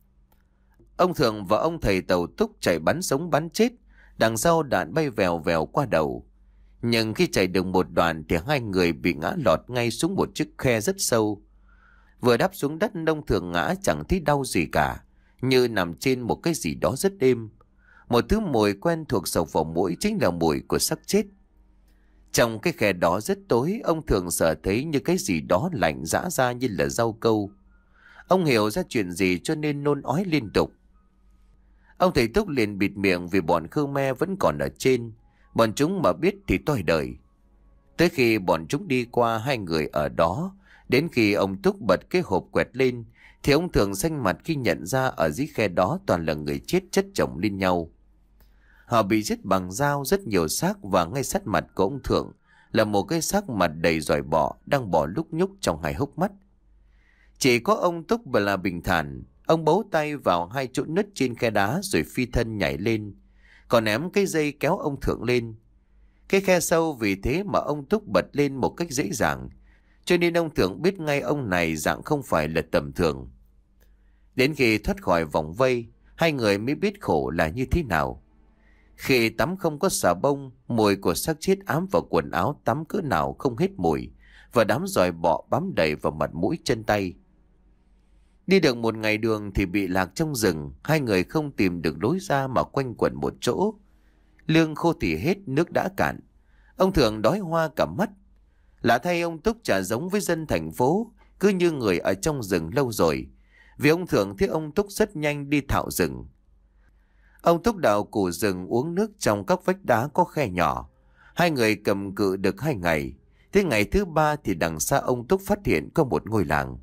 Ông Thượng và ông thầy Tàu Túc chạy bắn sống bắn chết, đằng sau đạn bay vèo vèo qua đầu. Nhưng khi chạy được một đoạn thì hai người bị ngã lọt ngay xuống một chiếc khe rất sâu. Vừa đáp xuống đất, ông Thượng ngã chẳng thấy đau gì cả, như nằm trên một cái gì đó rất êm. Một thứ mùi quen thuộc sộc vào mũi chính là mùi của xác chết. Trong cái khe đó rất tối, ông Thượng sợ thấy như cái gì đó lạnh rã ra như là rau câu. Ông hiểu ra chuyện gì cho nên nôn ói liên tục. Ông thầy Túc liền bịt miệng vì bọn Khmer vẫn còn ở trên. Bọn chúng mà biết thì toi đời. Tới khi bọn chúng đi qua hai người ở đó, đến khi ông Túc bật cái hộp quẹt lên thì ông Thượng xanh mặt khi nhận ra ở dưới khe đó toàn là người chết chất chồng lên nhau. Họ bị giết bằng dao, rất nhiều xác, và ngay sát mặt của ông Thượng là một cái xác mặt đầy giỏi bọ đang bò lúc nhúc trong hai hốc mắt. Chỉ có ông Túc là bình thản. Ông bấu tay vào hai chỗ nứt trên khe đá rồi phi thân nhảy lên, còn ném cái dây kéo ông Thượng lên. Cái khe sâu vì thế mà ông Túc bật lên một cách dễ dàng, cho nên ông Thượng biết ngay ông này dạng không phải là tầm thường. Đến khi thoát khỏi vòng vây, hai người mới biết khổ là như thế nào. Khi tắm không có xà bông, mùi của xác chết ám vào quần áo tắm cỡ nào không hết mùi, và đám giòi bọ bám đầy vào mặt mũi chân tay. Đi được một ngày đường thì bị lạc trong rừng, hai người không tìm được lối ra mà quanh quẩn một chỗ. Lương khô thì hết, nước đã cạn. Ông Thượng đói hoa cả mắt. Lạ thay, ông Túc chả giống với dân thành phố, cứ như người ở trong rừng lâu rồi. Vì ông Thượng thấy ông Túc rất nhanh đi thạo rừng. Ông Túc đào củ rừng uống nước trong các vách đá có khe nhỏ. Hai người cầm cự được hai ngày. Tới ngày thứ ba thì đằng xa ông Túc phát hiện có một ngôi làng.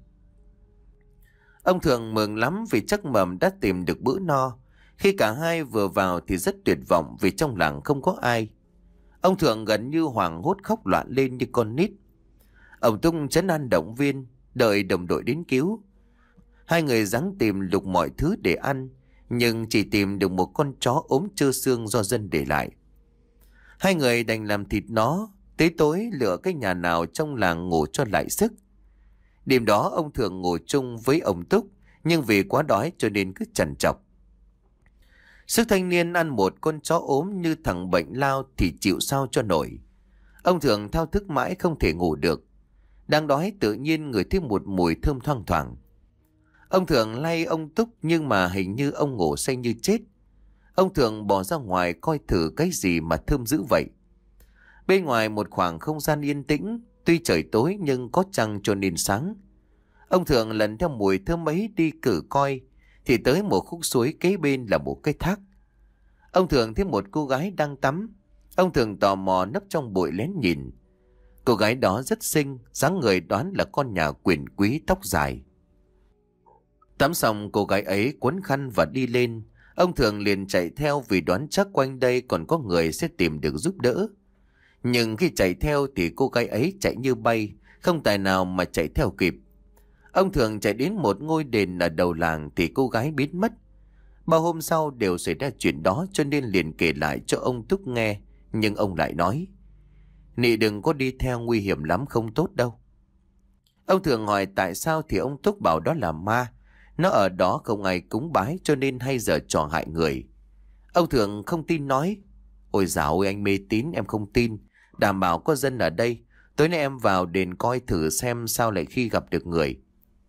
Ông Thượng mừng lắm vì chắc mầm đã tìm được bữa no. Khi cả hai vừa vào thì rất tuyệt vọng vì trong làng không có ai. Ông Thượng gần như hoảng hốt khóc loạn lên như con nít. Ông Túc trấn an động viên, đợi đồng đội đến cứu. Hai người ráng tìm lục mọi thứ để ăn, nhưng chỉ tìm được một con chó ốm trơ xương do dân để lại. Hai người đành làm thịt nó, tới tối lựa cái nhà nào trong làng ngủ cho lại sức. Đêm đó ông Thượng ngủ chung với ông Túc, nhưng vì quá đói cho nên cứ trằn trọc. Sức thanh niên ăn một con chó ốm như thằng bệnh lao thì chịu sao cho nổi. Ông Thượng thao thức mãi không thể ngủ được. Đang đói tự nhiên ngửi thấy một mùi thơm thoang thoảng. Ông Thượng lay ông Túc nhưng mà hình như ông ngủ say như chết. Ông Thượng bỏ ra ngoài coi thử cái gì mà thơm dữ vậy. Bên ngoài một khoảng không gian yên tĩnh, tuy trời tối nhưng có trăng cho nên sáng. Ông Thượng lần theo mùi thơm ấy đi cử coi, thì tới một khúc suối kế bên là một cái thác. Ông Thượng thấy một cô gái đang tắm. Ông Thượng tò mò nấp trong bụi lén nhìn. Cô gái đó rất xinh, dáng người đoán là con nhà quyền quý tóc dài. Tắm xong cô gái ấy quấn khăn và đi lên. Ông Thượng liền chạy theo vì đoán chắc quanh đây còn có người sẽ tìm được giúp đỡ. Nhưng khi chạy theo thì cô gái ấy chạy như bay, không tài nào mà chạy theo kịp. Ông Thượng chạy đến một ngôi đền ở đầu làng thì cô gái biến mất. Bao hôm sau đều xảy ra chuyện đó cho nên liền kể lại cho ông Túc nghe. Nhưng ông lại nói: "Nị đừng có đi theo, nguy hiểm lắm, không tốt đâu." Ông Thượng hỏi tại sao thì ông Túc bảo đó là ma. Nó ở đó không ai cúng bái cho nên hay giở trò hại người. Ông Thượng không tin nói: "Ôi dạo ơi, anh mê tín em không tin. Đảm bảo có dân ở đây. Tối nay em vào đền coi thử xem sao lại khi gặp được người."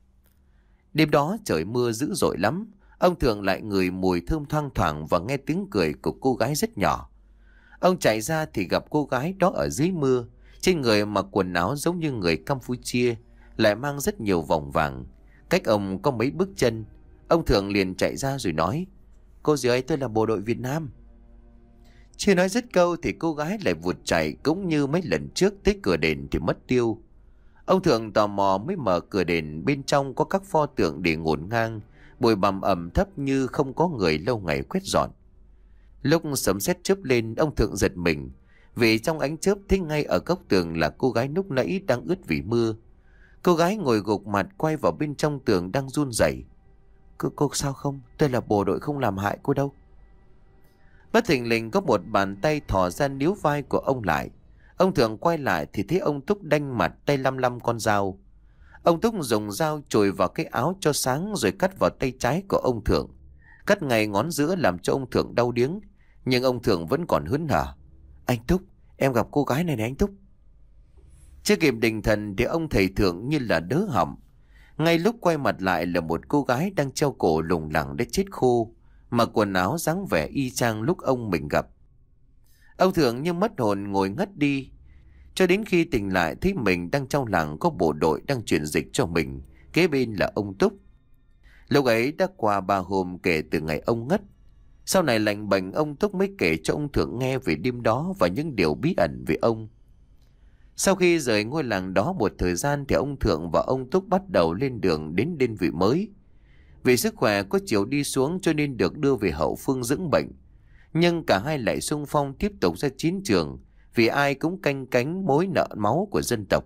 Đêm đó trời mưa dữ dội lắm. Ông Thượng lại ngửi mùi thơm thoang thoảng và nghe tiếng cười của cô gái rất nhỏ. Ông chạy ra thì gặp cô gái đó ở dưới mưa. Trên người mặc quần áo giống như người Campuchia, lại mang rất nhiều vòng vàng. Cách ông có mấy bước chân. Ông Thượng liền chạy ra rồi nói: "Cô dì ơi, tôi là bộ đội Việt Nam." Chưa nói dứt câu thì cô gái lại vụt chạy, cũng như mấy lần trước tới cửa đền thì mất tiêu. Ông Thượng tò mò mới mở cửa đền. Bên trong có các pho tượng để ngổn ngang, bụi bặm ẩm thấp như không có người lâu ngày quét dọn. Lúc sấm sét chớp lên, ông Thượng giật mình, vì trong ánh chớp thấy ngay ở góc tường là cô gái lúc nãy đang ướt vì mưa. Cô gái ngồi gục mặt quay vào bên trong tường đang run rẩy. Cô, cô sao không? Tôi là bộ đội không làm hại cô đâu." Bất thình lình có một bàn tay thò ra níu vai của ông lại. Ông Thượng quay lại thì thấy ông Túc đanh mặt, tay lăm lăm con dao. Ông Túc dùng dao chồi vào cái áo cho sáng rồi cắt vào tay trái của ông Thượng. Cắt ngay ngón giữa làm cho ông Thượng đau điếng. Nhưng ông Thượng vẫn còn hớn hở: "Anh Túc, em gặp cô gái này này anh Túc." Chưa kịp định thần thì ông thầy Thượng như là đớ họng. Ngay lúc quay mặt lại là một cô gái đang treo cổ lủng lẳng để chết khô, mặc quần áo dáng vẻ y chang lúc ông mình gặp. Ông Thượng như mất hồn ngồi ngất đi, cho đến khi tỉnh lại thấy mình đang trong làng có bộ đội đang truyền dịch cho mình, kế bên là ông Túc. Lúc ấy đã qua ba hôm kể từ ngày ông ngất. Sau này lành bệnh, ông Túc mới kể cho ông Thượng nghe về đêm đó và những điều bí ẩn về ông. Sau khi rời ngôi làng đó một thời gian thì ông Thượng và ông Túc bắt đầu lên đường đến đơn vị mới. Vì sức khỏe có chiều đi xuống cho nên được đưa về hậu phương dưỡng bệnh. Nhưng cả hai lại xung phong tiếp tục ra chiến trường, vì ai cũng canh cánh mối nợ máu của dân tộc.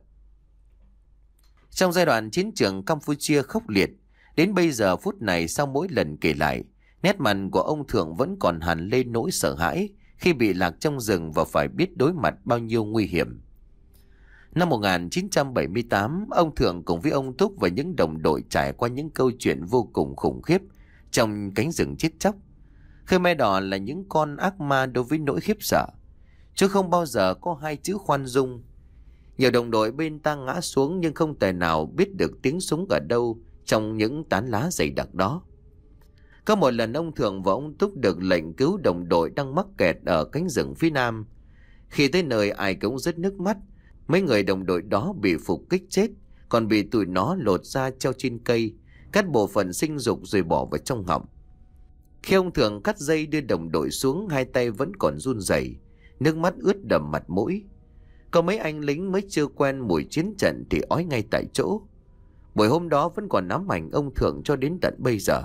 Trong giai đoạn chiến trường Campuchia khốc liệt, đến bây giờ phút này sau mỗi lần kể lại, nét mặt của ông Thượng vẫn còn hằn lên nỗi sợ hãi khi bị lạc trong rừng và phải biết đối mặt bao nhiêu nguy hiểm. Năm một nghìn chín trăm bảy mươi tám, ông Thượng cùng với ông Túc và những đồng đội trải qua những câu chuyện vô cùng khủng khiếp trong cánh rừng chết chóc. Khmer Đỏ là những con ác ma đối với nỗi khiếp sợ, chứ không bao giờ có hai chữ khoan dung. Nhiều đồng đội bên ta ngã xuống nhưng không thể nào biết được tiếng súng ở đâu trong những tán lá dày đặc đó. Có một lần ông Thượng và ông Túc được lệnh cứu đồng đội đang mắc kẹt ở cánh rừng phía nam. Khi tới nơi ai cũng rất nước mắt. Mấy người đồng đội đó bị phục kích chết, còn bị tụi nó lột ra treo trên cây, cắt bộ phận sinh dục rồi bỏ vào trong họng. Khi ông Thượng cắt dây đưa đồng đội xuống, hai tay vẫn còn run rẩy, nước mắt ướt đầm mặt mũi. Có mấy anh lính mới chưa quen mùi chiến trận thì ói ngay tại chỗ. Buổi hôm đó vẫn còn ám ảnh ông Thượng cho đến tận bây giờ.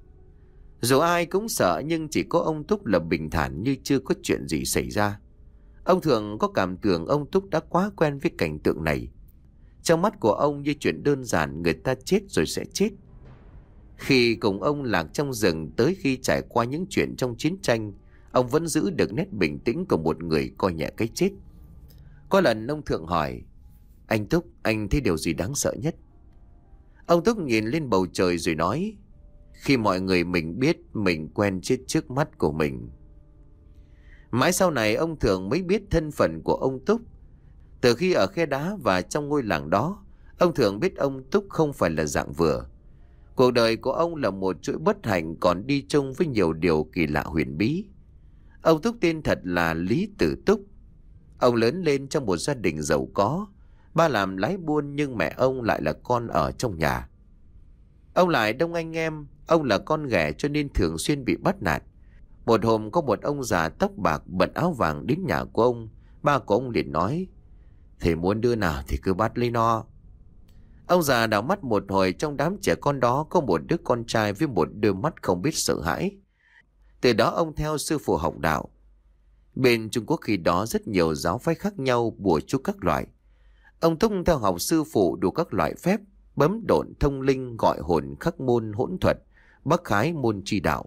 Dù ai cũng sợ nhưng chỉ có ông Túc là bình thản như chưa có chuyện gì xảy ra. Ông Thượng có cảm tưởng ông Túc đã quá quen với cảnh tượng này. Trong mắt của ông như chuyện đơn giản, người ta chết rồi sẽ chết. Khi cùng ông lạc trong rừng tới khi trải qua những chuyện trong chiến tranh, ông vẫn giữ được nét bình tĩnh của một người coi nhẹ cái chết. Có lần ông Thượng hỏi: "Anh Túc, anh thấy điều gì đáng sợ nhất?" Ông Túc nhìn lên bầu trời rồi nói: "Khi mọi người mình biết mình quen chết trước mắt của mình." Mãi sau này ông Thượng mới biết thân phận của ông Túc. Từ khi ở khe đá và trong ngôi làng đó, ông Thượng biết ông Túc không phải là dạng vừa. Cuộc đời của ông là một chuỗi bất hạnh còn đi chung với nhiều điều kỳ lạ huyền bí. Ông Túc tên thật là Lý Tử Túc. Ông lớn lên trong một gia đình giàu có. Ba làm lái buôn nhưng mẹ ông lại là con ở trong nhà. Ông lại đông anh em. Ông là con ghẻ cho nên thường xuyên bị bắt nạt. Một hôm có một ông già tóc bạc bận áo vàng đến nhà của ông. Ba của ông liền nói: "Thầy muốn đứa nào thì cứ bắt lấy nó." Ông già đảo mắt một hồi, trong đám trẻ con đó có một đứa con trai với một đôi mắt không biết sợ hãi. Từ đó ông theo sư phụ học đạo. Bên Trung Quốc khi đó rất nhiều giáo phái khác nhau, bùa chú các loại. Ông Túc theo học sư phụ đủ các loại phép, bấm độn, thông linh, gọi hồn, khắc môn, hỗn thuật, bắc khái, môn chi đạo.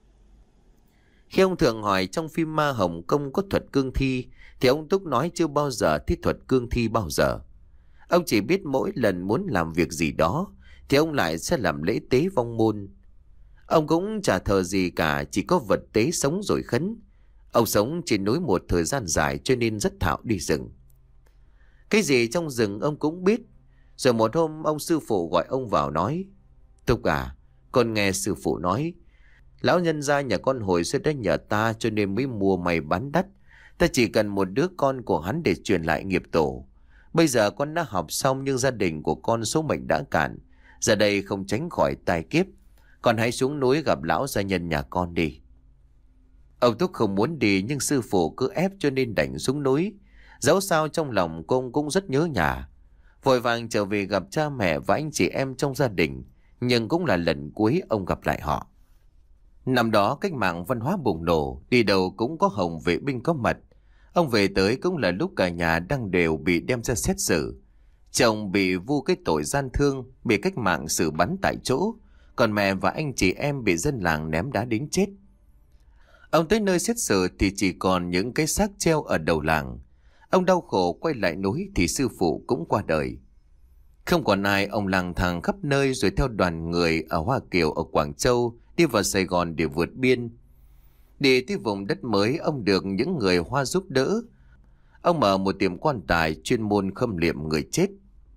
Khi ông thường hỏi trong phim ma Hồng Kông có thuật cương thi, thì ông Túc nói chưa bao giờ thi thuật cương thi bao giờ. Ông chỉ biết mỗi lần muốn làm việc gì đó thì ông lại sẽ làm lễ tế vong môn. Ông cũng chả thờ gì cả, chỉ có vật tế sống rồi khấn. Ông sống trên núi một thời gian dài cho nên rất thạo đi rừng. Cái gì trong rừng ông cũng biết. Rồi một hôm ông sư phụ gọi ông vào nói: "Túc à, con nghe sư phụ nói, lão nhân gia nhà con hồi xưa đã nhờ ta cho nên mới mua mày bán đắt. Ta chỉ cần một đứa con của hắn để truyền lại nghiệp tổ. Bây giờ con đã học xong nhưng gia đình của con số mệnh đã cạn. Giờ đây không tránh khỏi tai kiếp. Con hãy xuống núi gặp lão gia nhân nhà con đi." Ông Túc không muốn đi nhưng sư phụ cứ ép cho nên đành xuống núi. Dẫu sao trong lòng cô cũng rất nhớ nhà. Vội vàng trở về gặp cha mẹ và anh chị em trong gia đình. Nhưng cũng là lần cuối ông gặp lại họ. Năm đó cách mạng văn hóa bùng nổ, đi đâu cũng có Hồng vệ binh có mặt. Ông về tới cũng là lúc cả nhà đang đều bị đem ra xét xử. Chồng bị vu cái tội gian thương, bị cách mạng xử bắn tại chỗ. Còn mẹ và anh chị em bị dân làng ném đá đến chết. Ông tới nơi xét xử thì chỉ còn những cái xác treo ở đầu làng. Ông đau khổ quay lại núi thì sư phụ cũng qua đời. Không còn ai, ông lang thang khắp nơi rồi theo đoàn người ở Hoa Kiều, ở Quảng Châu đi vào Sài Gòn để vượt biên. Đi tới vùng đất mới, ông được những người Hoa giúp đỡ. Ông mở một tiệm quan tài chuyên môn khâm liệm người chết.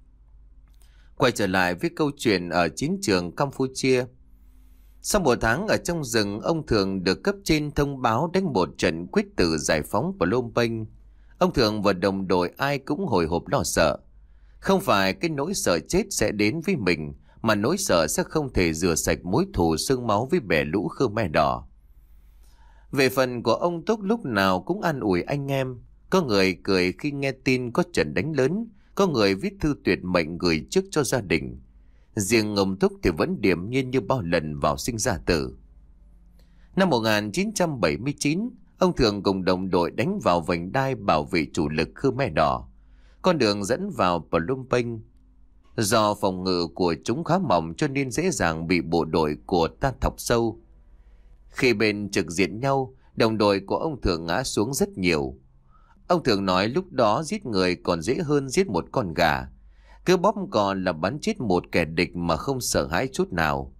Quay trở lại với câu chuyện ở chiến trường Campuchia. Sau một tháng ở trong rừng, ông Thường được cấp trên thông báo đánh một trận quyết tử giải phóng Phnom Penh. Ông Thường và đồng đội ai cũng hồi hộp lo sợ. Không phải cái nỗi sợ chết sẽ đến với mình, mà nỗi sợ sẽ không thể rửa sạch mối thù xương máu với bè lũ Khmer Đỏ. Về phần của ông Túc lúc nào cũng an ủi anh em. Có người cười khi nghe tin có trận đánh lớn, có người viết thư tuyệt mệnh gửi trước cho gia đình. Riêng ông Túc thì vẫn điềm nhiên như bao lần vào sinh ra tử. Năm một nghìn chín trăm bảy mươi chín, ông Thường cùng đồng đội đánh vào vành đai bảo vệ chủ lực Khmer Đỏ. Con đường dẫn vào Phnom Penh. Do phòng ngự của chúng khá mỏng cho nên dễ dàng bị bộ đội của ta thọc sâu. Khi bên trực diện nhau, đồng đội của ông Thường ngã xuống rất nhiều. Ông Thường nói lúc đó giết người còn dễ hơn giết một con gà. Cứ bóp cò là bắn chết một kẻ địch mà không sợ hãi chút nào.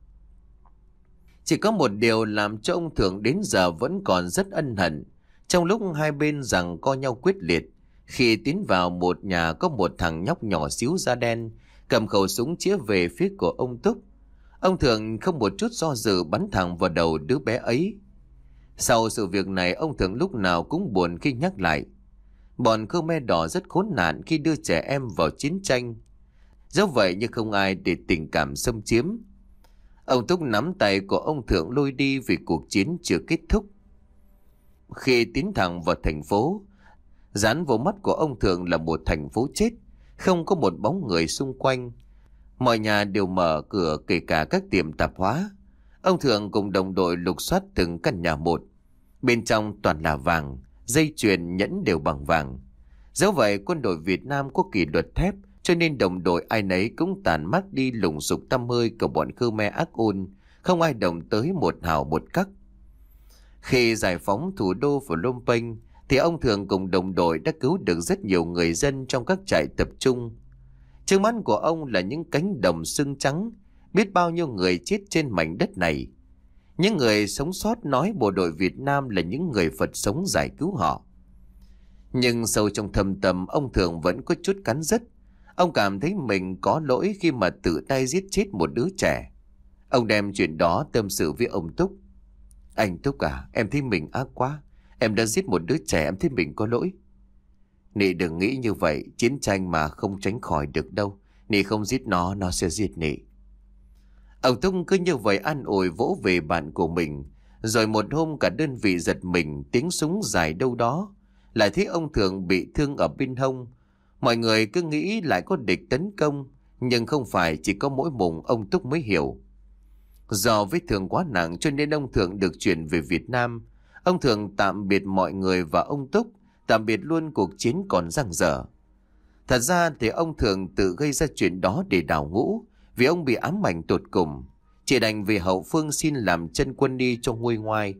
Chỉ có một điều làm cho ông Thường đến giờ vẫn còn rất ân hận. Trong lúc hai bên giằng co nhau quyết liệt, khi tiến vào một nhà có một thằng nhóc nhỏ xíu da đen, cầm khẩu súng chĩa về phía của ông Túc. Ông Thường không một chút do dự bắn thẳng vào đầu đứa bé ấy. Sau sự việc này, ông Thường lúc nào cũng buồn khi nhắc lại. Bọn Khmer Đỏ rất khốn nạn khi đưa trẻ em vào chiến tranh. Dẫu vậy nhưng không ai để tình cảm xâm chiếm. Ông Túc nắm tay của ông Thường lôi đi vì cuộc chiến chưa kết thúc. Khi tiến thẳng vào thành phố, dán vào mắt của ông Thường là một thành phố chết, không có một bóng người xung quanh. Mọi nhà đều mở cửa, kể cả các tiệm tạp hóa. Ông Thường cùng đồng đội lục soát từng căn nhà một. Bên trong toàn là vàng, dây chuyền, nhẫn đều bằng vàng. Dẫu vậy quân đội Việt Nam có kỷ luật thép, cho nên đồng đội ai nấy cũng tàn mắt đi lùng sục tăm hơi của bọn Khmer ác ôn, không ai động tới một hào một cắc. Khi giải phóng thủ đô Phnom Penh thì ông Thường cùng đồng đội đã cứu được rất nhiều người dân trong các trại tập trung. Trước mắt của ông là những cánh đồng sưng trắng, biết bao nhiêu người chết trên mảnh đất này. Những người sống sót nói bộ đội Việt Nam là những người Phật sống giải cứu họ. Nhưng sâu trong thâm tâm, ông Thường vẫn có chút cắn rứt. Ông cảm thấy mình có lỗi khi mà tự tay giết chết một đứa trẻ. Ông đem chuyện đó tâm sự với ông Túc. Anh Túc à, em thấy mình ác quá. Em đã giết một đứa trẻ, em thấy mình có lỗi. Nị đừng nghĩ như vậy, chiến tranh mà không tránh khỏi được đâu. Nị không giết nó, nó sẽ giết nị. Ông Túc cứ như vậy an ủi vỗ về bạn của mình. Rồi một hôm cả đơn vị giật mình, tiếng súng dài đâu đó. Lại thấy ông Thượng bị thương ở bên hông. Mọi người cứ nghĩ lại có địch tấn công, nhưng không phải, chỉ có mỗi mùng ông Túc mới hiểu. Do vết thương quá nặng cho nên ông Thượng được chuyển về Việt Nam. Ông Thượng tạm biệt mọi người và ông Túc, tạm biệt luôn cuộc chiến còn dang dở. Thật ra thì ông Thượng tự gây ra chuyện đó để đào ngũ, vì ông bị ám ảnh tột cùng. Chỉ đành về hậu phương xin làm chân quân đi cho nguôi ngoai.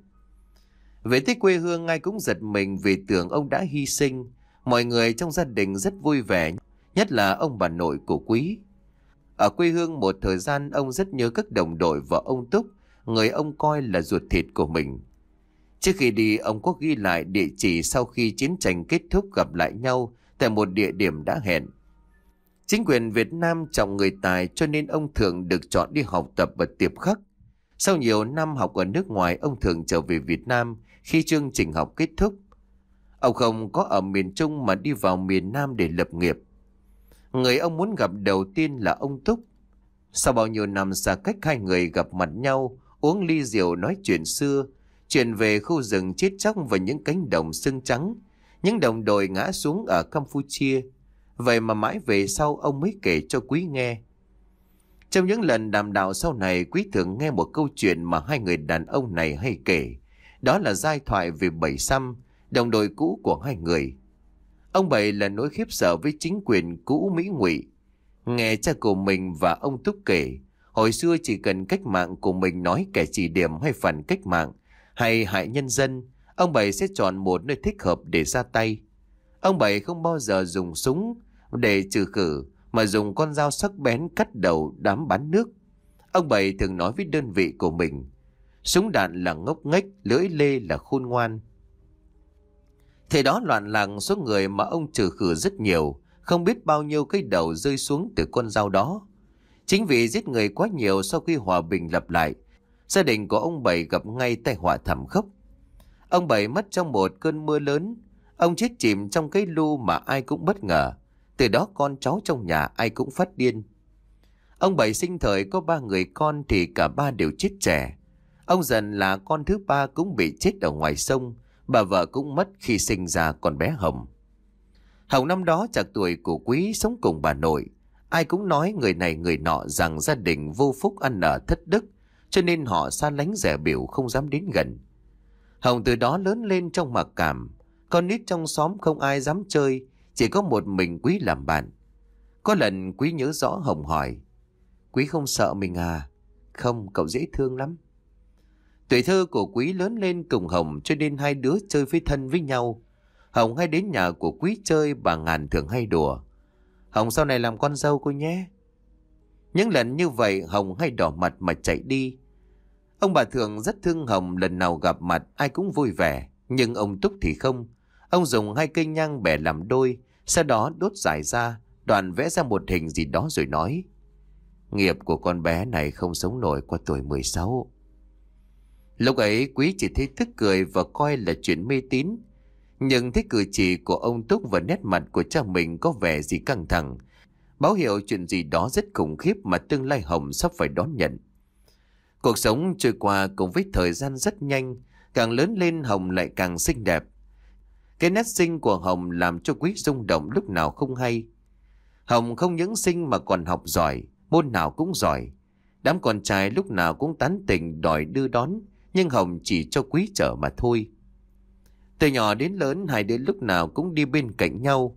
Về tới quê hương, ai cũng giật mình vì tưởng ông đã hy sinh. Mọi người trong gia đình rất vui vẻ, nhất là ông bà nội của Quý. Ở quê hương một thời gian, ông rất nhớ các đồng đội và ông Túc, người ông coi là ruột thịt của mình. Trước khi đi, ông có ghi lại địa chỉ sau khi chiến tranh kết thúc gặp lại nhau tại một địa điểm đã hẹn. Chính quyền Việt Nam trọng người tài cho nên ông Thượng được chọn đi học tập ở Tiệp Khắc. Sau nhiều năm học ở nước ngoài, ông Thượng trở về Việt Nam khi chương trình học kết thúc. Ông không có ở miền Trung mà đi vào miền Nam để lập nghiệp. Người ông muốn gặp đầu tiên là ông Túc. Sau bao nhiêu năm xa cách, hai người gặp mặt nhau, uống ly rượu nói chuyện xưa, chuyện về khu rừng chết chóc và những cánh đồng sương trắng, những đồng đội ngã xuống ở Campuchia. Vậy mà mãi về sau ông mới kể cho Quý nghe. Trong những lần đàm đạo sau này, Quý thường nghe một câu chuyện mà hai người đàn ông này hay kể. Đó là giai thoại về Bảy Xăm, đồng đội cũ của hai người. Ông Bảy là nỗi khiếp sợ với chính quyền cũ Mỹ Ngụy. Nghe cha của mình và ông Túc kể, hồi xưa chỉ cần cách mạng của mình nói kẻ chỉ điểm hay phản cách mạng hay hại nhân dân, ông Bảy sẽ chọn một nơi thích hợp để ra tay. Ông Bảy không bao giờ dùng súng để trừ khử, mà dùng con dao sắc bén cắt đầu đám bán nước. Ông Bảy thường nói với đơn vị của mình, súng đạn là ngốc nghếch, lưỡi lê là khôn ngoan. Thời đó loạn làng, số người mà ông trừ khử rất nhiều, không biết bao nhiêu cái đầu rơi xuống từ con dao đó. Chính vì giết người quá nhiều, sau khi hòa bình lập lại, gia đình của ông Bảy gặp ngay tai họa thảm khốc. Ông Bảy mất trong một cơn mưa lớn. Ông chết chìm trong cái lu mà ai cũng bất ngờ. Từ đó con cháu trong nhà ai cũng phát điên. Ông Bảy sinh thời có ba người con thì cả ba đều chết trẻ. Ông Dần là con thứ ba cũng bị chết ở ngoài sông. Bà vợ cũng mất khi sinh ra con bé Hồng. Hồng năm đó chạc tuổi của Quý, sống cùng bà nội. Ai cũng nói người này người nọ rằng gia đình vô phúc ăn ở thất đức, cho nên họ xa lánh dè bỉu không dám đến gần. Hồng từ đó lớn lên trong mặc cảm. Con nít trong xóm không ai dám chơi, chỉ có một mình Quý làm bạn. Có lần Quý nhớ rõ Hồng hỏi, Quý không sợ mình à? Không, cậu dễ thương lắm. Tuổi thơ của Quý lớn lên cùng Hồng cho nên hai đứa chơi với thân với nhau. Hồng hay đến nhà của Quý chơi, bà Ngàn thường hay đùa, Hồng sau này làm con dâu cô nhé. Những lần như vậy Hồng hay đỏ mặt mà chạy đi. Ông bà thường rất thương Hồng, lần nào gặp mặt ai cũng vui vẻ. Nhưng ông Túc thì không. Ông dùng hai cây nhang bẻ làm đôi, sau đó đốt dài ra, đoạn vẽ ra một hình gì đó rồi nói, nghiệp của con bé này không sống nổi qua tuổi mười sáu. Lúc ấy Quý chỉ thấy tức cười và coi là chuyện mê tín. Nhưng thấy cử chỉ của ông Túc và nét mặt của cha mình có vẻ gì căng thẳng, báo hiệu chuyện gì đó rất khủng khiếp mà tương lai Hồng sắp phải đón nhận. Cuộc sống trôi qua cùng với thời gian rất nhanh, càng lớn lên Hồng lại càng xinh đẹp. Cái nét xinh của Hồng làm cho Quý rung động lúc nào không hay. Hồng không những xinh mà còn học giỏi, môn nào cũng giỏi. Đám con trai lúc nào cũng tán tỉnh đòi đưa đón, nhưng Hồng chỉ cho Quý chở mà thôi. Từ nhỏ đến lớn hai đứa lúc nào cũng đi bên cạnh nhau.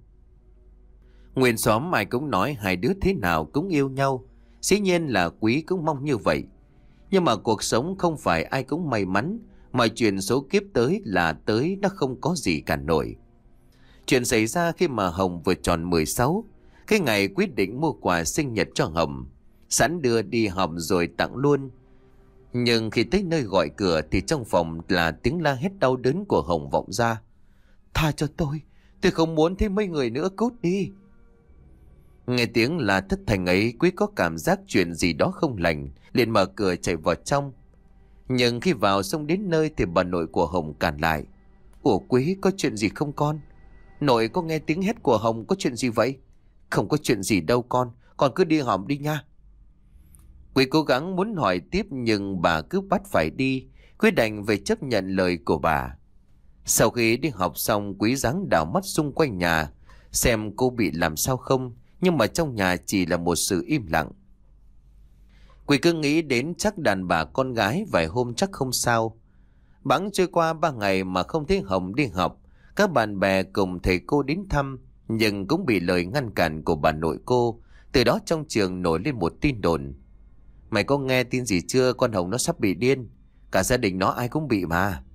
Nguyên xóm ai cũng nói hai đứa thế nào cũng yêu nhau. Dĩ nhiên là Quý cũng mong như vậy. Nhưng mà cuộc sống không phải ai cũng may mắn. Mọi chuyện số kiếp tới là tới, nó không có gì cản nổi. Chuyện xảy ra khi mà Hồng vừa tròn mười sáu. Cái ngày quyết định mua quà sinh nhật cho Hồng, sẵn đưa đi học rồi tặng luôn. Nhưng khi tới nơi gọi cửa thì trong phòng là tiếng la hét đau đớn của Hồng vọng ra. Tha cho tôi, tôi không muốn thấy mấy người nữa, cút đi. Nghe tiếng là thất thanh ấy, Quý có cảm giác chuyện gì đó không lành, liền mở cửa chạy vào trong. Nhưng khi vào xong đến nơi thì bà nội của Hồng cản lại. Ủa Quý, có chuyện gì không con? Nội có nghe tiếng hét của Hồng, có chuyện gì vậy? Không có chuyện gì đâu con, con cứ đi hòm đi nha. Quý cố gắng muốn hỏi tiếp nhưng bà cứ bắt phải đi. Quý đành về chấp nhận lời của bà. Sau khi đi học xong, Quý giáng đảo mắt xung quanh nhà xem cô bị làm sao không, nhưng mà trong nhà chỉ là một sự im lặng. Quý cứ nghĩ đến chắc đàn bà con gái vài hôm chắc không sao. Bẵng trôi qua ba ngày mà không thấy Hồng đi học. Các bạn bè cùng thầy cô đến thăm, nhưng cũng bị lời ngăn cản của bà nội cô. Từ đó trong trường nổi lên một tin đồn. Mày có nghe tin gì chưa? Con Hồng nó sắp bị điên. Cả gia đình nó ai cũng bị mà.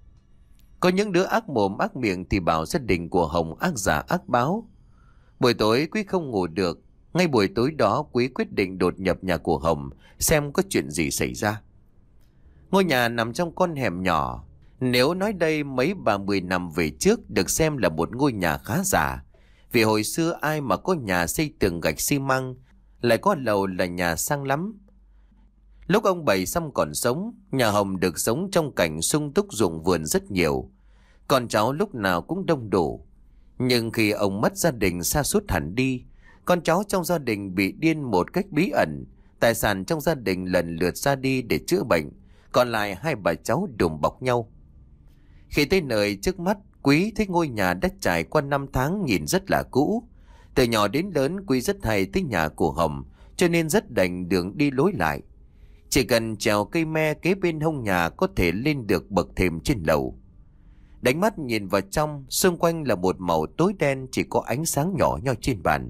Có những đứa ác mồm ác miệng thì bảo gia đình của Hồng ác giả ác báo. Buổi tối Quý không ngủ được. Ngay buổi tối đó Quý quyết định đột nhập nhà của Hồng xem có chuyện gì xảy ra. Ngôi nhà nằm trong con hẻm nhỏ. Nếu nói đây mấy ba mươi năm về trước được xem là một ngôi nhà khá giả. Vì hồi xưa ai mà có nhà xây tường gạch xi măng, lại có lầu là nhà sang lắm. Lúc ông Bảy Xăm còn sống, nhà Hồng được sống trong cảnh sung túc ruộng vườn rất nhiều. Con cháu lúc nào cũng đông đủ. Nhưng khi ông mất, gia đình sa sút hẳn đi. Con cháu trong gia đình bị điên một cách bí ẩn. Tài sản trong gia đình lần lượt ra đi để chữa bệnh. Còn lại hai bà cháu đùm bọc nhau. Khi tới nơi trước mắt, Quý thấy ngôi nhà đã trải qua năm tháng nhìn rất là cũ. Từ nhỏ đến lớn Quý rất hay tới nhà của Hồng, cho nên rất đành đường đi lối lại. Chỉ cần trèo cây me kế bên hông nhà có thể lên được bậc thềm trên lầu. Đánh mắt nhìn vào trong, xung quanh là một màu tối đen, chỉ có ánh sáng nhỏ nhoi trên bàn.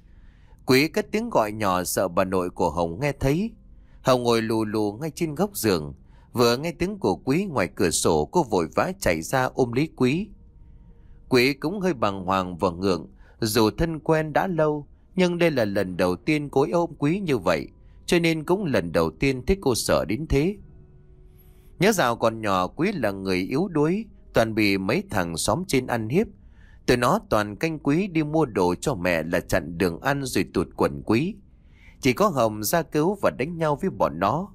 Quý cất tiếng gọi nhỏ sợ bà nội của Hồng nghe thấy. Hồng ngồi lù lù ngay trên góc giường. Vừa nghe tiếng của Quý ngoài cửa sổ, cô vội vã chạy ra ôm lấy Quý. Quý cũng hơi bàng hoàng và ngượng. Dù thân quen đã lâu, nhưng đây là lần đầu tiên cô ấy ôm Quý như vậy, cho nên cũng lần đầu tiên thấy cô sợ đến thế. Nhớ dạo còn nhỏ, Quý là người yếu đuối, toàn bị mấy thằng xóm trên ăn hiếp. Tụi nó toàn canh Quý đi mua đồ cho mẹ là chặn đường ăn rồi tụt quần Quý. Chỉ có Hồng ra cứu và đánh nhau với bọn nó.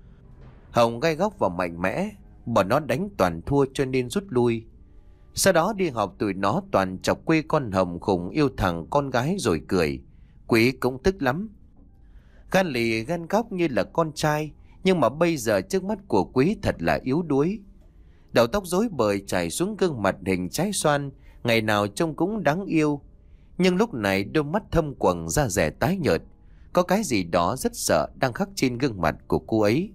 Hồng gai góc và mạnh mẽ, bọn nó đánh toàn thua cho nên rút lui. Sau đó đi học tụi nó toàn chọc quê con Hồng khùng yêu thằng con gái rồi cười. Quý cũng tức lắm. Gan lì gan góc như là con trai, nhưng mà bây giờ trước mắt của Quý thật là yếu đuối. Đầu tóc rối bời chảy xuống gương mặt hình trái xoan, ngày nào trông cũng đáng yêu. Nhưng lúc này đôi mắt thâm quầng, da dẻ tái nhợt. Có cái gì đó rất sợ đang khắc trên gương mặt của cô ấy.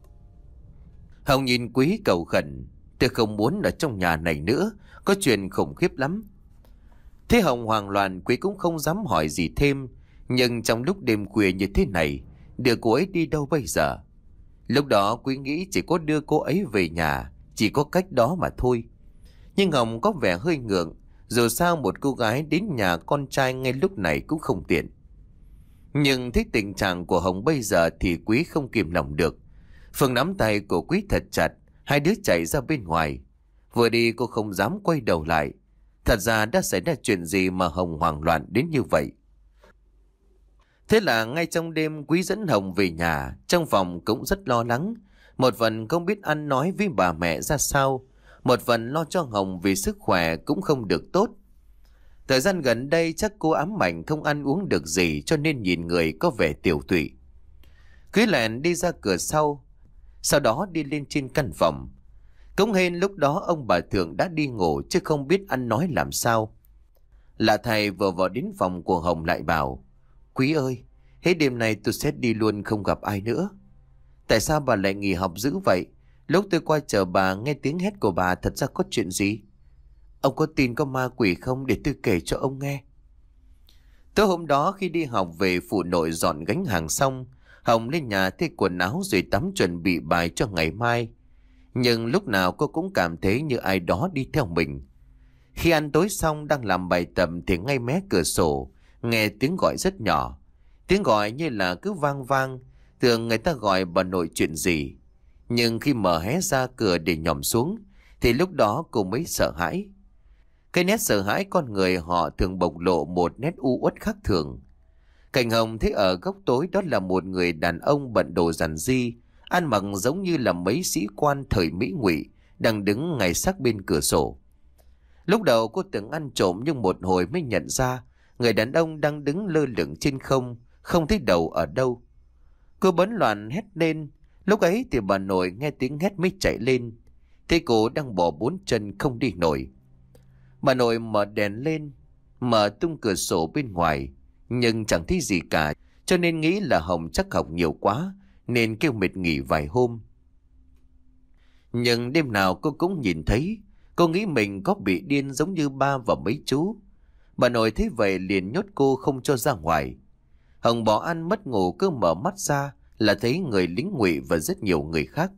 Hồng nhìn Quý cầu khẩn. Tôi không muốn ở trong nhà này nữa, có chuyện khủng khiếp lắm. Thế Hồng hoang loạn, Quý cũng không dám hỏi gì thêm. Nhưng trong lúc đêm khuya như thế này, đưa cô ấy đi đâu bây giờ? Lúc đó Quý nghĩ chỉ có đưa cô ấy về nhà, chỉ có cách đó mà thôi. Nhưng Hồng có vẻ hơi ngượng, dù sao một cô gái đến nhà con trai ngay lúc này cũng không tiện. Nhưng thấy tình trạng của Hồng bây giờ thì Quý không kìm lòng được. Phương nắm tay của Quý thật chặt, hai đứa chạy ra bên ngoài. Vừa đi cô không dám quay đầu lại. Thật ra đã xảy ra chuyện gì mà Hồng hoảng loạn đến như vậy? Thế là ngay trong đêm Quý dẫn Hồng về nhà. Trong phòng cũng rất lo lắng. Một phần không biết ăn nói với bà mẹ ra sao. Một phần lo cho Hồng vì sức khỏe cũng không được tốt. Thời gian gần đây chắc cô ám ảnh không ăn uống được gì, cho nên nhìn người có vẻ tiểu tụy. Quý lèn đi ra cửa sau, sau đó đi lên trên căn phòng. Cũng hên lúc đó ông bà Thượng đã đi ngủ, chứ không biết ăn nói làm sao. Là thầy vừa vào đến phòng của Hồng lại bảo: Quý ơi, hết đêm nay tôi sẽ đi luôn, không gặp ai nữa. Tại sao bà lại nghỉ học dữ vậy? Lúc tôi qua chờ bà nghe tiếng hét của bà, thật ra có chuyện gì? Ông có tin có ma quỷ không, để tôi kể cho ông nghe. Tối hôm đó khi đi học về, phụ nội dọn gánh hàng xong, Hồng lên nhà thay quần áo rồi tắm chuẩn bị bài cho ngày mai. Nhưng lúc nào cô cũng cảm thấy như ai đó đi theo mình. Khi ăn tối xong đang làm bài tập thì ngay mé cửa sổ nghe tiếng gọi rất nhỏ. Tiếng gọi như là cứ vang vang, tưởng người ta gọi bà nội chuyện gì. Nhưng khi mở hé ra cửa để nhòm xuống thì lúc đó cô mới sợ hãi. Cái nét sợ hãi con người họ thường bộc lộ một nét u uất khác thường. Cảnh Hồng thấy ở góc tối đó là một người đàn ông bận đồ giản dị, ăn mặc giống như là mấy sĩ quan thời Mỹ ngụy, đang đứng ngay sát bên cửa sổ. Lúc đầu cô tưởng ăn trộm, nhưng một hồi mới nhận ra người đàn ông đang đứng lơ lửng trên không, không thấy đầu ở đâu. Cô bấn loạn hét lên. Lúc ấy thì bà nội nghe tiếng hét mới chạy lên, thấy cô đang bò bốn chân không đi nổi. Bà nội mở đèn lên, mở tung cửa sổ bên ngoài, nhưng chẳng thấy gì cả, cho nên nghĩ là Hồng chắc học nhiều quá nên kêu mệt nghỉ vài hôm. Nhưng đêm nào cô cũng nhìn thấy. Cô nghĩ mình có bị điên giống như ba và mấy chú. Bà nội thấy vậy liền nhốt cô không cho ra ngoài. Hồng bỏ ăn mất ngủ, cứ mở mắt ra là thấy người lính ngụy và rất nhiều người khác.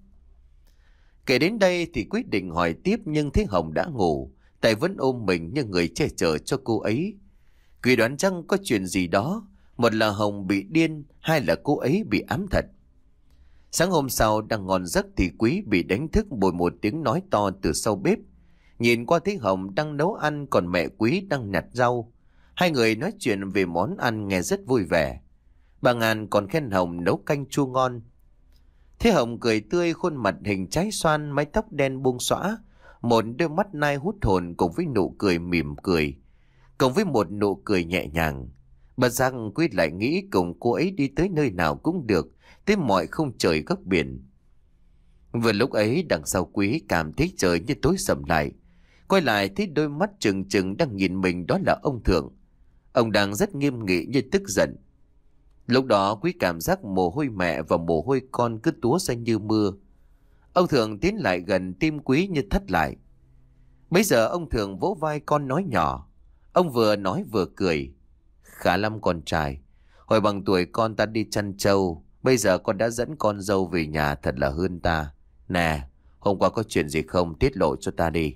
Kể đến đây thì quyết định hỏi tiếp, nhưng thấy Hồng đã ngủ, tay vẫn ôm mình như người che chở cho cô ấy. Quý đoán chăng có chuyện gì đó, một là Hồng bị điên, hai là cô ấy bị ám thật. Sáng hôm sau đang ngon giấc thì Quý bị đánh thức bởi một tiếng nói to từ sau bếp. Nhìn qua thấy Hồng đang nấu ăn, còn mẹ Quý đang nhặt rau. Hai người nói chuyện về món ăn nghe rất vui vẻ. Bà Ngàn còn khen Hồng nấu canh chua ngon. Thế Hồng cười tươi, khuôn mặt hình trái xoan, mái tóc đen buông xõa, một đôi mắt nai hút hồn cùng với nụ cười mỉm cười, cùng với một nụ cười nhẹ nhàng. Bà Giang Quý lại nghĩ cùng cô ấy đi tới nơi nào cũng được, tới mọi không trời góc biển. Vừa lúc ấy đằng sau Quý cảm thấy trời như tối sầm lại. Quay lại thấy đôi mắt trừng trừng đang nhìn mình, đó là ông Thượng. Ông đang rất nghiêm nghị như tức giận. Lúc đó Quý cảm giác mồ hôi mẹ và mồ hôi con cứ túa ra như mưa. Ông Thượng tiến lại gần, tim Quý như thắt lại. Bây giờ ông Thượng vỗ vai con nói nhỏ. Ông vừa nói vừa cười. Khá lắm con trai. Hồi bằng tuổi con ta đi chăn trâu, bây giờ con đã dẫn con dâu về nhà, thật là hơn ta. Nè, hôm qua có chuyện gì không, tiết lộ cho ta đi.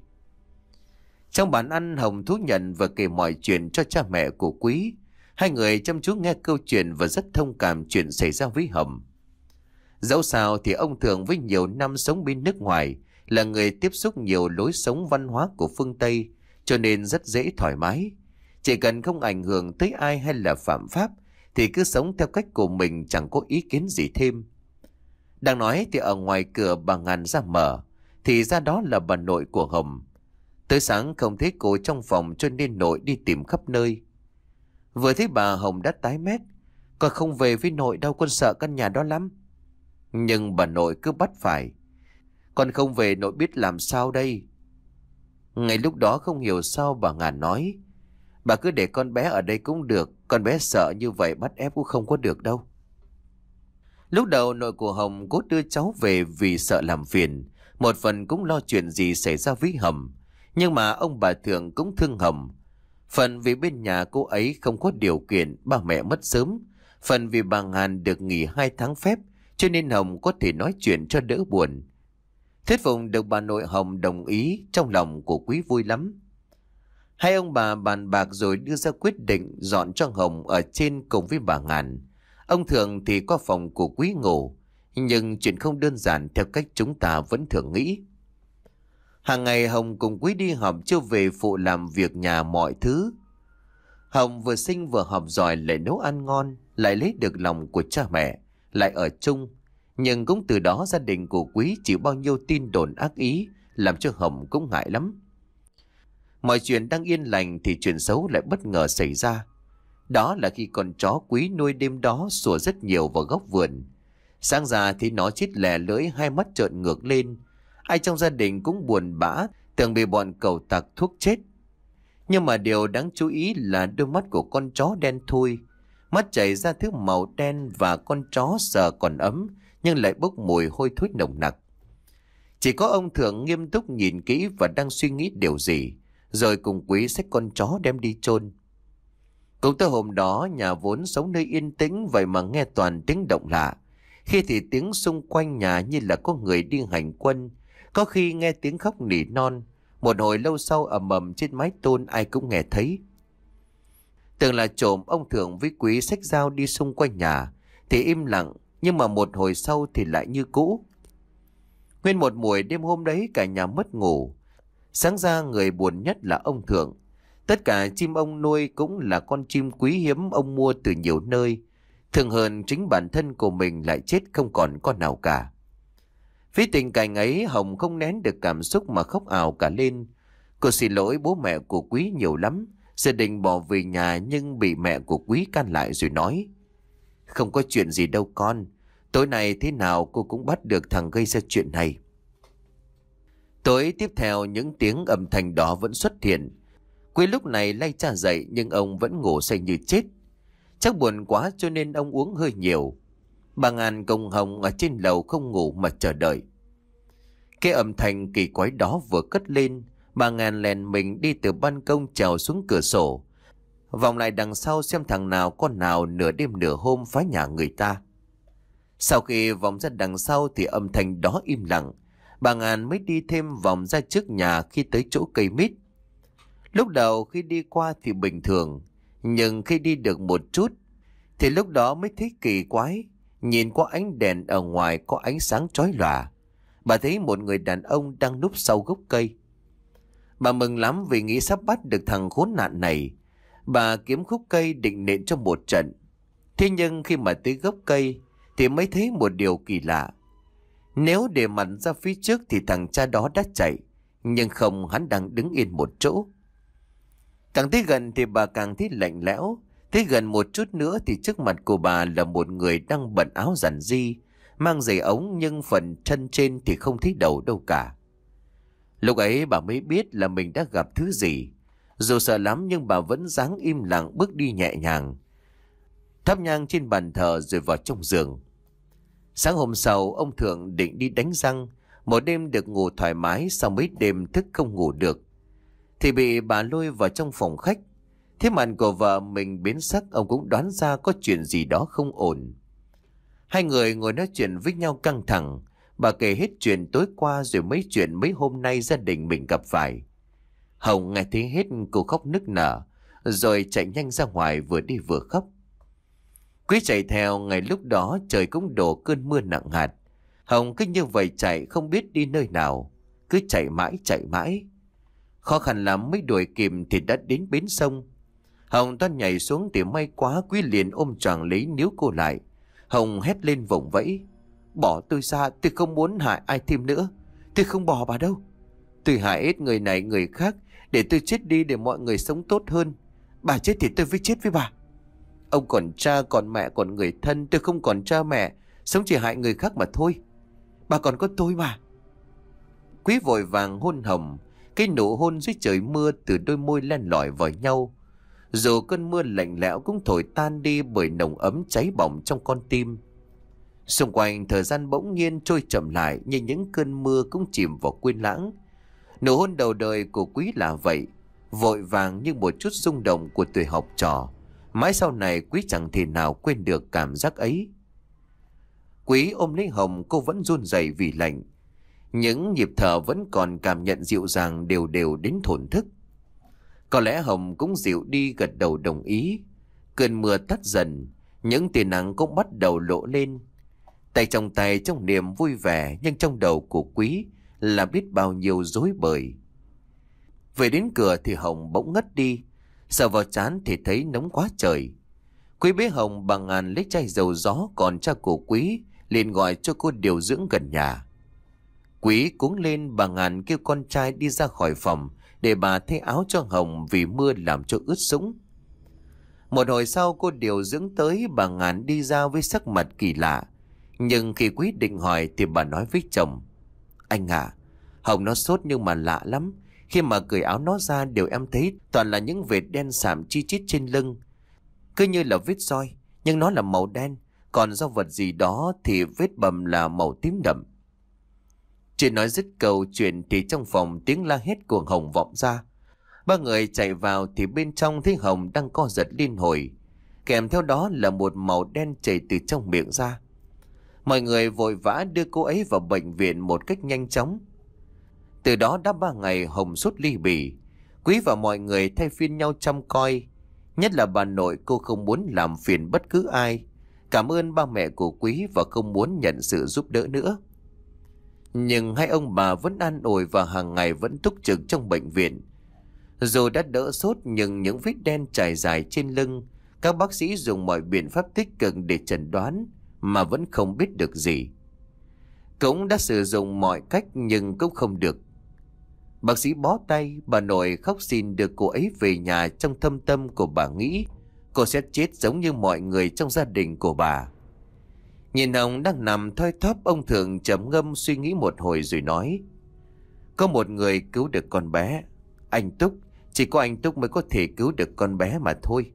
Trong bàn ăn, Hồng thú nhận và kể mọi chuyện cho cha mẹ của Quý. Hai người chăm chú nghe câu chuyện và rất thông cảm chuyện xảy ra với Hồng. Dẫu sao thì ông Thượng với nhiều năm sống bên nước ngoài, là người tiếp xúc nhiều lối sống văn hóa của phương Tây, cho nên rất dễ thoải mái. Chỉ cần không ảnh hưởng tới ai hay là phạm pháp thì cứ sống theo cách của mình, chẳng có ý kiến gì thêm. Đang nói thì ở ngoài cửa bà Ngàn ra mở, thì ra đó là bà nội của Hồng. Tới sáng không thấy cô trong phòng, cho nên nội đi tìm khắp nơi. Vừa thấy bà, Hồng đã tái mét. Con không về với nội đâu, con sợ căn nhà đó lắm. Nhưng bà nội cứ bắt phải. Con không về nội biết làm sao đây. Ngay lúc đó không hiểu sao bà Ngàn nói, bà cứ để con bé ở đây cũng được, con bé sợ như vậy bắt ép cũng không có được đâu. Lúc đầu nội của Hồng cố đưa cháu về vì sợ làm phiền, một phần cũng lo chuyện gì xảy ra với Hồng. Nhưng mà ông bà Thượng cũng thương Hồng. Phần vì bên nhà cô ấy không có điều kiện, ba mẹ mất sớm. Phần vì bà Ngàn được nghỉ hai tháng phép, cho nên Hồng có thể nói chuyện cho đỡ buồn. Thuyết phục được bà nội Hồng đồng ý, trong lòng của Quý vui lắm. Hai ông bà bàn bạc rồi đưa ra quyết định dọn cho Hồng ở trên cùng với bà Ngàn. Ông Thượng thì qua phòng của Quý ngủ, nhưng chuyện không đơn giản theo cách chúng ta vẫn thường nghĩ. Hàng ngày Hồng cùng Quý đi học, chưa về phụ làm việc nhà mọi thứ. Hồng vừa xinh vừa học giỏi, lại nấu ăn ngon, lại lấy được lòng của cha mẹ, lại ở chung. Nhưng cũng từ đó gia đình của Quý chịu bao nhiêu tin đồn ác ý, làm cho Hồng cũng ngại lắm. Mọi chuyện đang yên lành thì chuyện xấu lại bất ngờ xảy ra. Đó là khi con chó Quý nuôi đêm đó sủa rất nhiều vào góc vườn. Sáng ra thì nó chít lè lưỡi, hai mắt trợn ngược lên. Ai trong gia đình cũng buồn bã, tưởng bị bọn cẩu tặc thuốc chết. Nhưng mà điều đáng chú ý là đôi mắt của con chó đen thui, mắt chảy ra thứ màu đen, và con chó sờ còn ấm nhưng lại bốc mùi hôi thối nồng nặc. Chỉ có ông Thượng nghiêm túc nhìn kỹ và đang suy nghĩ điều gì, rồi cùng Quý xách con chó đem đi chôn. Cũng tới hôm đó, nhà vốn sống nơi yên tĩnh, vậy mà nghe toàn tiếng động lạ. Khi thì tiếng xung quanh nhà như là có người đi hành quân, có khi nghe tiếng khóc nỉ non. Một hồi lâu sau ầm ầm trên mái tôn ai cũng nghe thấy. Tưởng là trộm, ông Thượng với Quý xách dao đi xung quanh nhà thì im lặng, nhưng mà một hồi sau thì lại như cũ. Nguyên một buổi đêm hôm đấy cả nhà mất ngủ. Sáng ra người buồn nhất là ông Thượng. Tất cả chim ông nuôi cũng là con chim quý hiếm ông mua từ nhiều nơi. Thường hơn chính bản thân của mình lại chết không còn con nào cả. Phía tình cảnh ấy, Hồng không nén được cảm xúc mà khóc ào cả lên. Cô xin lỗi bố mẹ của Quý nhiều lắm. Gia đình bỏ về nhà nhưng bị mẹ của Quý can lại rồi nói: Không có chuyện gì đâu con. Tối nay thế nào cô cũng bắt được thằng gây ra chuyện này. Tối tiếp theo những tiếng âm thanh đó vẫn xuất hiện. Quý lúc này lay cha dậy nhưng ông vẫn ngủ say như chết. Chắc buồn quá cho nên ông uống hơi nhiều. Bà Ngàn cùng Hồng ở trên lầu không ngủ mà chờ đợi. Cái âm thanh kỳ quái đó vừa cất lên, bà Ngàn lèn mình đi từ ban công trèo xuống cửa sổ, vòng lại đằng sau xem thằng nào con nào nửa đêm nửa hôm phá nhà người ta. Sau khi vòng ra đằng sau thì âm thanh đó im lặng. Bà Ngàn mới đi thêm vòng ra trước nhà khi tới chỗ cây mít. Lúc đầu khi đi qua thì bình thường, nhưng khi đi được một chút thì lúc đó mới thấy kỳ quái. Nhìn qua ánh đèn ở ngoài có ánh sáng chói lòa. Bà thấy một người đàn ông đang núp sau gốc cây. Bà mừng lắm vì nghĩ sắp bắt được thằng khốn nạn này. Bà kiếm khúc cây định nện cho một trận. Thế nhưng khi mà tới gốc cây thì mới thấy một điều kỳ lạ. Nếu để mặt ra phía trước thì thằng cha đó đã chạy, nhưng không, hắn đang đứng yên một chỗ. Càng tới gần thì bà càng thấy lạnh lẽo. Tới gần một chút nữa thì trước mặt của bà là một người đang bận áo giản dị, mang giày ống nhưng phần chân trên thì không thấy đầu đâu cả. Lúc ấy bà mới biết là mình đã gặp thứ gì. Dù sợ lắm nhưng bà vẫn dáng im lặng bước đi nhẹ nhàng, thắp nhang trên bàn thờ rồi vào trong giường. Sáng hôm sau ông Thượng định đi đánh răng. Một đêm được ngủ thoải mái, sau mấy đêm thức không ngủ được thì bị bà lôi vào trong phòng khách. Thế mặt của vợ mình biến sắc, ông cũng đoán ra có chuyện gì đó không ổn. Hai người ngồi nói chuyện với nhau căng thẳng. Bà kể hết chuyện tối qua rồi mấy chuyện mấy hôm nay gia đình mình gặp phải. Hồng nghe thấy hết cô khóc nức nở, rồi chạy nhanh ra ngoài vừa đi vừa khóc. Quý chạy theo, ngày lúc đó trời cũng đổ cơn mưa nặng hạt. Hồng cứ như vậy chạy không biết đi nơi nào, cứ chạy mãi chạy mãi. Khó khăn lắm mới đuổi kịp thì đã đến bến sông. Hồng toan nhảy xuống thì may quá Quý liền ôm choàng lấy níu cô lại. Hồng hét lên vùng vẫy: Bỏ tôi ra, tôi không muốn hại ai thêm nữa. Tôi không bỏ bà đâu. Tôi hại hết người này người khác để tôi chết đi để mọi người sống tốt hơn. Bà chết thì tôi phải chết với bà. Ông còn cha còn mẹ còn người thân, tôi không còn cha mẹ, sống chỉ hại người khác mà thôi. Bà còn có tôi mà. Quý vội vàng hôn Hồng. Cái nụ hôn dưới trời mưa từ đôi môi len lỏi vào nhau. Dù cơn mưa lạnh lẽo cũng thổi tan đi bởi nồng ấm cháy bỏng trong con tim. Xung quanh thời gian bỗng nhiên trôi chậm lại, như những cơn mưa cũng chìm vào quên lãng. Nụ hôn đầu đời của Quý là vậy, vội vàng như một chút rung động của tuổi học trò. Mãi sau này Quý chẳng thể nào quên được cảm giác ấy. Quý ôm lấy Hồng, cô vẫn run rẩy vì lạnh. Những nhịp thở vẫn còn cảm nhận dịu dàng đều đều đến thổn thức. Có lẽ Hồng cũng dịu đi gật đầu đồng ý. Cơn mưa tắt dần, những tia nắng cũng bắt đầu lộ lên. Tay trong tay trong niềm vui vẻ, nhưng trong đầu của Quý là biết bao nhiêu rối bời. Về đến cửa thì Hồng bỗng ngất đi. Sờ vào trán thì thấy nóng quá trời. Quý bế Hồng bằng ngàn lấy chai dầu gió, còn cha của Quý liền gọi cho cô điều dưỡng gần nhà. Quý cuống lên, bà Ngàn kêu con trai đi ra khỏi phòng để bà thay áo cho Hồng vì mưa làm cho ướt sũng. Một hồi sau cô điều dưỡng tới, bà Ngàn đi ra với sắc mặt kỳ lạ. Nhưng khi Quý định hỏi thì bà nói với chồng: Anh à, Hồng nó sốt nhưng mà lạ lắm. Khi mà cởi áo nó ra đều em thấy toàn là những vệt đen sạm chi chít trên lưng, cứ như là vết roi, nhưng nó là màu đen. Còn do vật gì đó thì vết bầm là màu tím đậm. Chưa nói dứt câu chuyện thì trong phòng tiếng la hét của Hồng vọng ra. Ba người chạy vào thì bên trong thấy Hồng đang co giật liên hồi, kèm theo đó là một màu đen chảy từ trong miệng ra. Mọi người vội vã đưa cô ấy vào bệnh viện một cách nhanh chóng. Từ đó đã ba ngày Hồng sốt ly bì. Quý và mọi người thay phiên nhau chăm coi. Nhất là bà nội, cô không muốn làm phiền bất cứ ai, cảm ơn ba mẹ của Quý và không muốn nhận sự giúp đỡ nữa. Nhưng hai ông bà vẫn an ủi và hàng ngày vẫn túc trực trong bệnh viện. Dù đã đỡ sốt nhưng những vết đen trải dài trên lưng, các bác sĩ dùng mọi biện pháp tích cực để chẩn đoán mà vẫn không biết được gì. Cũng đã sử dụng mọi cách nhưng cũng không được. Bác sĩ bó tay, bà nội khóc xin đưa cô ấy về nhà. Trong thâm tâm của bà nghĩ cô sẽ chết giống như mọi người trong gia đình của bà. Nhìn ông đang nằm thoi thóp, ông Thượng trầm ngâm suy nghĩ một hồi rồi nói: có một người cứu được con bé, anh Túc. Chỉ có anh Túc mới có thể cứu được con bé mà thôi.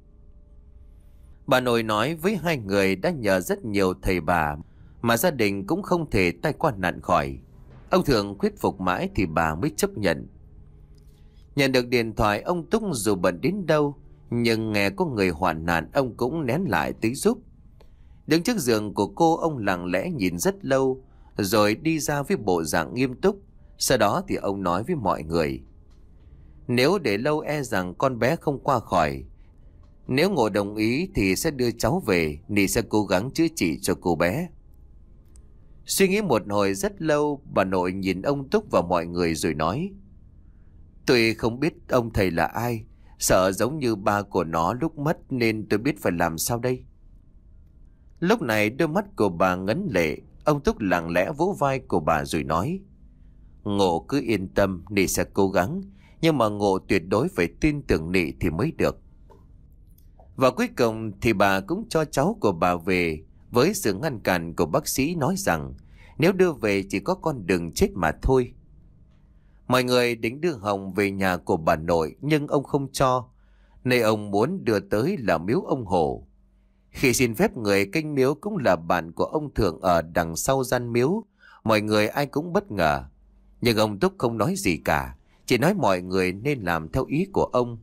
Bà nội nói với hai người đã nhờ rất nhiều thầy bà mà gia đình cũng không thể tai qua nạn khỏi. Ông Thượng thuyết phục mãi thì bà mới chấp nhận. Nhận được điện thoại, ông Túc dù bận đến đâu nhưng nghe có người hoạn nạn ông cũng nén lại tới giúp. Đứng trước giường của cô, ông lặng lẽ nhìn rất lâu rồi đi ra với bộ dạng nghiêm túc. Sau đó thì ông nói với mọi người: nếu để lâu e rằng con bé không qua khỏi. Nếu Ngộ đồng ý thì sẽ đưa cháu về, Nị sẽ cố gắng chữa trị cho cô bé. Suy nghĩ một hồi rất lâu, bà nội nhìn ông Túc và mọi người rồi nói: tôi không biết ông thầy là ai, sợ giống như ba của nó lúc mất nên tôi biết phải làm sao đây. Lúc này đôi mắt của bà ngấn lệ. Ông Túc lặng lẽ vỗ vai của bà rồi nói: Ngộ cứ yên tâm, Nị sẽ cố gắng. Nhưng mà Ngộ tuyệt đối phải tin tưởng Nị thì mới được. Và cuối cùng thì bà cũng cho cháu của bà về, với sự ngăn cản của bác sĩ nói rằng nếu đưa về chỉ có con đường chết mà thôi. Mọi người định đưa Hồng về nhà của bà nội nhưng ông không cho. Nơi ông muốn đưa tới là miếu ông Hổ. Khi xin phép người canh miếu cũng là bạn của ông Thượng ở đằng sau gian miếu, mọi người ai cũng bất ngờ. Nhưng ông Túc không nói gì cả, chỉ nói mọi người nên làm theo ý của ông.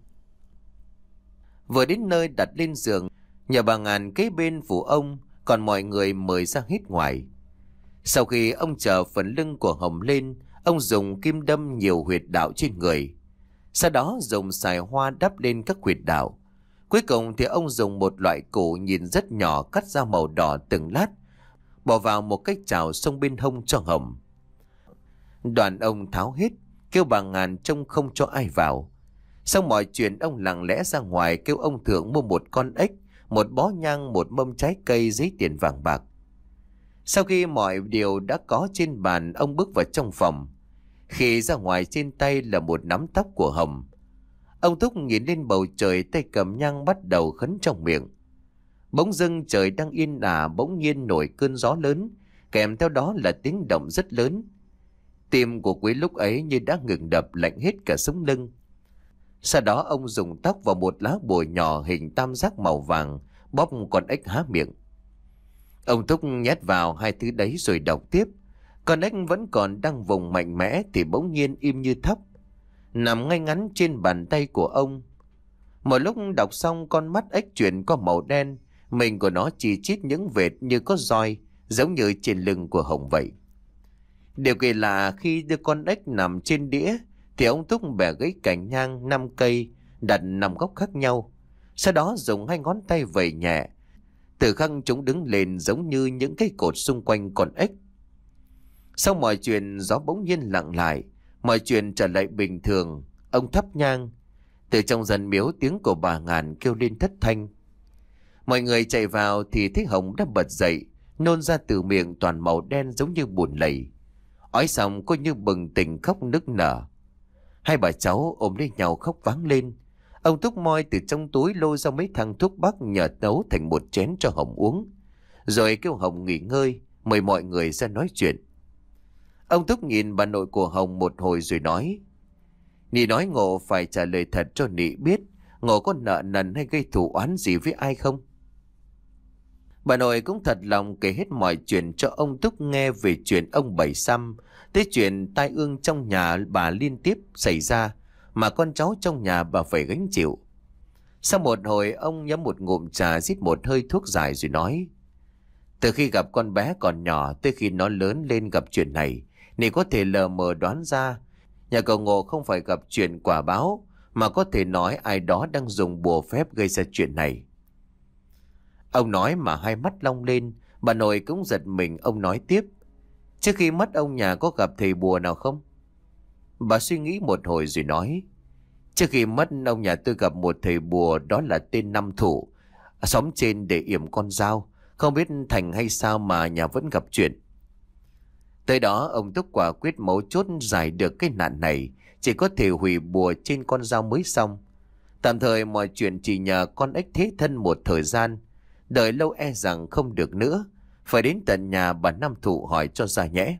Vừa đến nơi đặt lên giường, nhà bà Ngàn kế bên phủ ông, còn mọi người mời ra hết ngoài. Sau khi ông chờ phần lưng của Hồng lên, ông dùng kim đâm nhiều huyệt đạo trên người. Sau đó dùng xài hoa đắp lên các huyệt đạo. Cuối cùng thì ông dùng một loại củ nhìn rất nhỏ cắt ra màu đỏ từng lát, bỏ vào một cái chảo xông bên hông cho Hồng. Đoàn ông tháo hết, kêu bà Ngàn trông không cho ai vào. Xong mọi chuyện, ông lặng lẽ ra ngoài kêu ông Thượng mua một con ếch, một bó nhang, một mâm trái cây, giấy tiền vàng bạc. Sau khi mọi điều đã có trên bàn, ông bước vào trong phòng. Khi ra ngoài, trên tay là một nắm tóc của Hồng. Ông Túc nhìn lên bầu trời, tay cầm nhang bắt đầu khấn trong miệng. Bỗng dưng trời đang yên ả, bỗng nhiên nổi cơn gió lớn, kèm theo đó là tiếng động rất lớn. Tim của Quý lúc ấy như đã ngừng đập, lạnh hết cả sống lưng. Sau đó ông dùng tóc vào một lá bùa nhỏ hình tam giác màu vàng, bóp con ếch há miệng. Ông Túc nhét vào hai thứ đấy rồi đọc tiếp. Con ếch vẫn còn đang vùng mạnh mẽ thì bỗng nhiên im như thóc, nằm ngay ngắn trên bàn tay của ông. Một lúc đọc xong, con mắt ếch chuyển có màu đen, mình của nó chỉ chít những vệt như có roi, giống như trên lưng của Hồng vậy. Điều kỳ lạ, khi đưa con ếch nằm trên đĩa thì ông Túc bẻ gãy cành nhang năm cây, đặt năm góc khác nhau. Sau đó dùng hai ngón tay vẩy nhẹ, từ khắc chúng đứng lên giống như những cây cột xung quanh con ếch. Sau mọi chuyện, gió bỗng nhiên lặng lại, mọi chuyện trở lại bình thường. Ông thắp nhang. Từ trong gian miếu, tiếng của bà Ngàn kêu lên thất thanh. Mọi người chạy vào thì thấy Hồng đã bật dậy, nôn ra từ miệng toàn màu đen giống như bùn lầy. Ói xong cô như bừng tỉnh khóc nức nở. Hai bà cháu ôm lấy nhau khóc váng lên. Ông Túc moi từ trong túi lôi ra mấy thằng thuốc bắc nhờ nấu thành một chén cho Hồng uống, rồi kêu Hồng nghỉ ngơi, mời mọi người ra nói chuyện. Ông Túc nhìn bà nội của Hồng một hồi rồi nói: Nị nói Ngộ phải trả lời thật cho Nị biết, Ngộ có nợ nần hay gây thù oán gì với ai không? Bà nội cũng thật lòng kể hết mọi chuyện cho ông Túc nghe, về chuyện ông Bảy Xăm, tới chuyện tai ương trong nhà bà liên tiếp xảy ra mà con cháu trong nhà bà phải gánh chịu. Sau một hồi, ông nhắm một ngụm trà, rít một hơi thuốc dài rồi nói: Từ khi gặp con bé còn nhỏ tới khi nó lớn lên gặp chuyện này, Nị có thể lờ mờ đoán ra nhà cậu Ngộ không phải gặp chuyện quả báo, mà có thể nói ai đó đang dùng bùa phép gây ra chuyện này. Ông nói mà hai mắt long lên. Bà nội cũng giật mình. Ông nói tiếp: Trước khi mất ông nhà có gặp thầy bùa nào không? Bà suy nghĩ một hồi rồi nói: Trước khi mất, ông nhà tôi gặp một thầy bùa, đó là tên Năm Thủ, xóm trên để yểm con dao. Không biết thành hay sao mà nhà vẫn gặp chuyện. Tới đó ông Túc quả quyết mấu chốt giải được cái nạn này, chỉ có thể hủy bùa trên con dao mới xong. Tạm thời mọi chuyện chỉ nhờ con ếch thế thân một thời gian, đợi lâu e rằng không được nữa, phải đến tận nhà bà Năm Thủ hỏi cho ra nhẽ.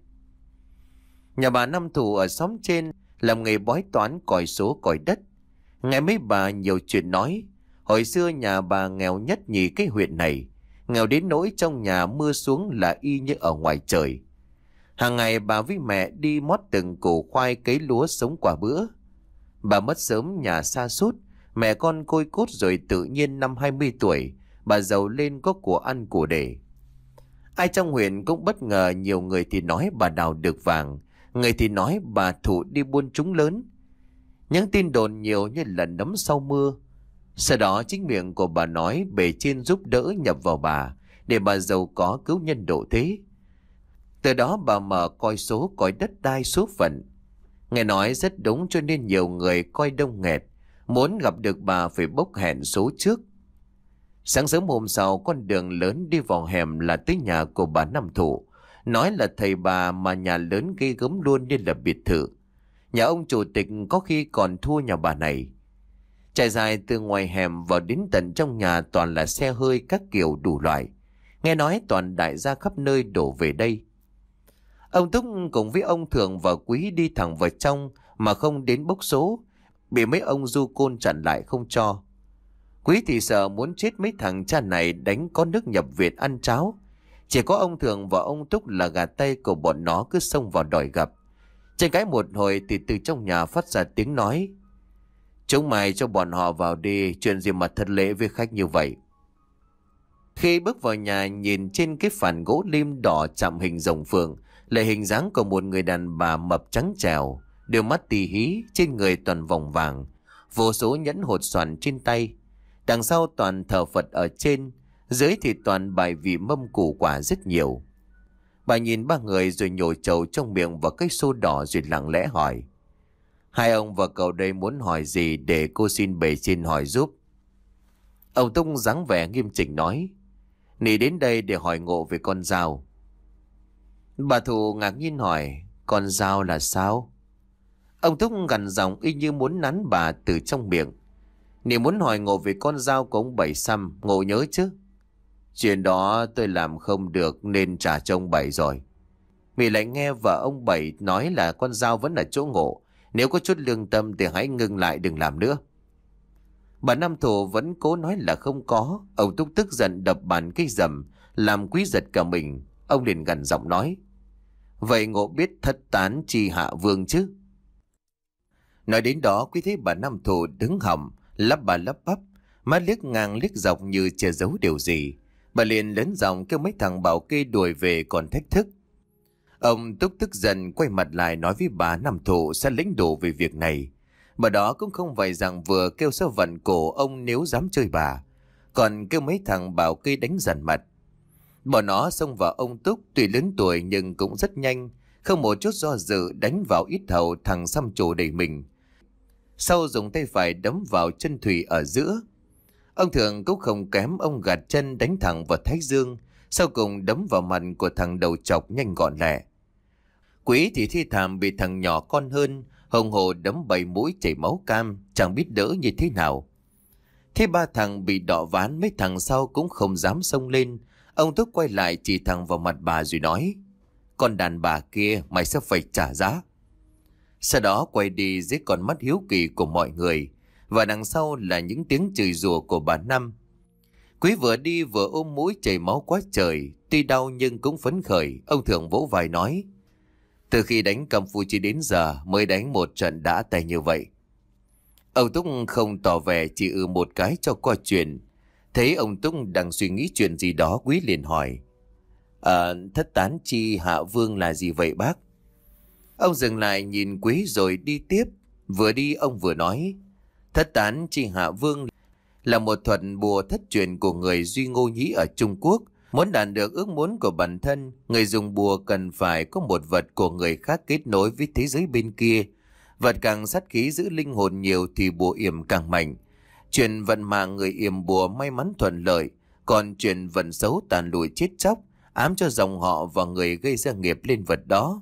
Nhà bà Năm Thủ ở xóm trên làm nghề bói toán còi số còi đất. Nghe mấy bà nhiều chuyện nói, hồi xưa nhà bà nghèo nhất nhì cái huyện này, nghèo đến nỗi trong nhà mưa xuống là y như ở ngoài trời. Hàng ngày bà với mẹ đi mót từng củ khoai cấy lúa sống qua bữa. Bà mất sớm, nhà sa sút, mẹ con côi cút rồi tự nhiên năm hai mươi tuổi, bà giàu lên có của ăn của để. Ai trong huyện cũng bất ngờ, nhiều người thì nói bà đào được vàng, người thì nói bà Thủ đi buôn trúng lớn. Những tin đồn nhiều như là nấm sau mưa. Sau đó chính miệng của bà nói bề trên giúp đỡ nhập vào bà, để bà giàu có cứu nhân độ thế. Từ đó bà mở coi số coi đất đai số phận. Nghe nói rất đúng, cho nên nhiều người coi đông nghẹt, muốn gặp được bà phải bốc hẹn số trước. Sáng sớm hôm sau, con đường lớn đi vào hẻm là tới nhà của bà Năm Thủ. Nói là thầy bà mà nhà lớn ghê gớm luôn như là biệt thự. Nhà ông chủ tịch có khi còn thua nhà bà này. Trải dài từ ngoài hẻm vào đến tận trong nhà toàn là xe hơi các kiểu đủ loại. Nghe nói toàn đại gia khắp nơi đổ về đây. Ông Túc cùng với ông Thường và Quý đi thẳng vào trong mà không đến bốc số, bị mấy ông du côn chặn lại không cho. Quý thì sợ muốn chết mấy thằng cha này đánh có nước nhập viện ăn cháo. Chỉ có ông Thường và ông Túc là gà tay của bọn nó cứ xông vào đòi gặp. Tranh cãi một hồi thì từ trong nhà phát ra tiếng nói: "Chúng mày cho bọn họ vào đi, chuyện gì mà thật lễ với khách như vậy." Khi bước vào nhà, nhìn trên cái phản gỗ lim đỏ chạm hình rồng phượng là hình dáng của một người đàn bà mập trắng trẻo, đôi mắt tì hí, trên người toàn vòng vàng, vô số nhẫn hột xoàn trên tay. Đằng sau toàn thờ Phật ở trên, dưới thì toàn bài vị mâm củ quả rất nhiều. Bà nhìn ba người rồi nhổ trầu trong miệng vào cái xô đỏ rồi lặng lẽ hỏi: "Hai ông và cậu đây muốn hỏi gì để cô xin bề trên hỏi giúp?" Ông Túc dáng vẻ nghiêm chỉnh nói: "Nị đến đây để hỏi ngộ về con dao." Bà Thủ ngạc nhiên hỏi: "Con dao là sao?" Ông Túc gằn giọng y như muốn nắn bà từ trong miệng: "Nị muốn hỏi ngộ về con dao của ông Bảy Xăm, ngộ nhớ chứ? Chuyện đó tôi làm không được nên trả cho ông Bảy rồi." Mị lại nghe vợ ông Bảy nói là con dao vẫn ở chỗ ngộ, nếu có chút lương tâm thì hãy ngừng lại, đừng làm nữa. Bà Năm Thủ vẫn cố nói là không có. Ông Túc tức giận đập bàn cái rầm, làm Quý giật cả mình. Ông liền gằn giọng nói: "Vậy ngộ biết thất tán chi hạ vương chứ?" Nói đến đó, Quý thấy bà Năm Thủ đứng họng, lắp bà lắp bắp, mắt liếc ngang liếc dọc như che giấu điều gì. Bà liền lớn giọng kêu mấy thằng bảo kê đuổi về còn thách thức. Ông Túc tức giận quay mặt lại nói với bà Năm Thủ sẽ lĩnh đổ về việc này. Bà đó cũng không phải rằng vừa kêu sơ vặn cổ ông nếu dám chơi bà, còn kêu mấy thằng bảo kê đánh dằn mặt. Bọn nó xông vào ông Túc, tuy lớn tuổi nhưng cũng rất nhanh, không một chút do dự đánh vào ít hầu thằng xăm trổ đầy mình. Sau dùng tay phải đấm vào chân Thủy ở giữa. Ông Thường cũng không kém, ông gạt chân đánh thẳng vào thái dương, sau cùng đấm vào mặt của thằng đầu chọc nhanh gọn lẹ. Quý thì thi thảm bị thằng nhỏ con hơn hùng hồ đấm bảy mũi chảy máu cam, chẳng biết đỡ như thế nào. Thế ba thằng bị đọ ván, mấy thằng sau cũng không dám xông lên. Ông Túc quay lại chỉ thẳng vào mặt bà rồi nói: "Con đàn bà kia, mày sẽ phải trả giá." Sau đó quay đi dưới con mắt hiếu kỳ của mọi người, và đằng sau là những tiếng chửi rủa của bà Năm. Quý vừa đi vừa ôm mũi chảy máu quá trời, tuy đau nhưng cũng phấn khởi. Ông Thường vỗ vai nói: "Từ khi đánh Campuchia đến giờ mới đánh một trận đã tay như vậy." Ông Túc không tỏ vẻ, chỉ ừ một cái cho qua chuyện. Thấy ông Túc đang suy nghĩ chuyện gì đó, Quý liền hỏi: à, "Thất tán chi hạ vương là gì vậy bác?" Ông dừng lại nhìn Quý rồi đi tiếp. Vừa đi ông vừa nói: "Thất tán chi hạ vương là một thuật bùa thất truyền của người Duy Ngô Nhĩ ở Trung Quốc. Muốn đạt được ước muốn của bản thân, người dùng bùa cần phải có một vật của người khác kết nối với thế giới bên kia, Vật càng sát khí giữ linh hồn nhiều thì bùa yểm càng mạnh. Chuyện vận mạng người yểm bùa may mắn thuận lợi, còn chuyện vận xấu tàn lụi chết chóc, ám cho dòng họ và người gây ra nghiệp lên vật đó.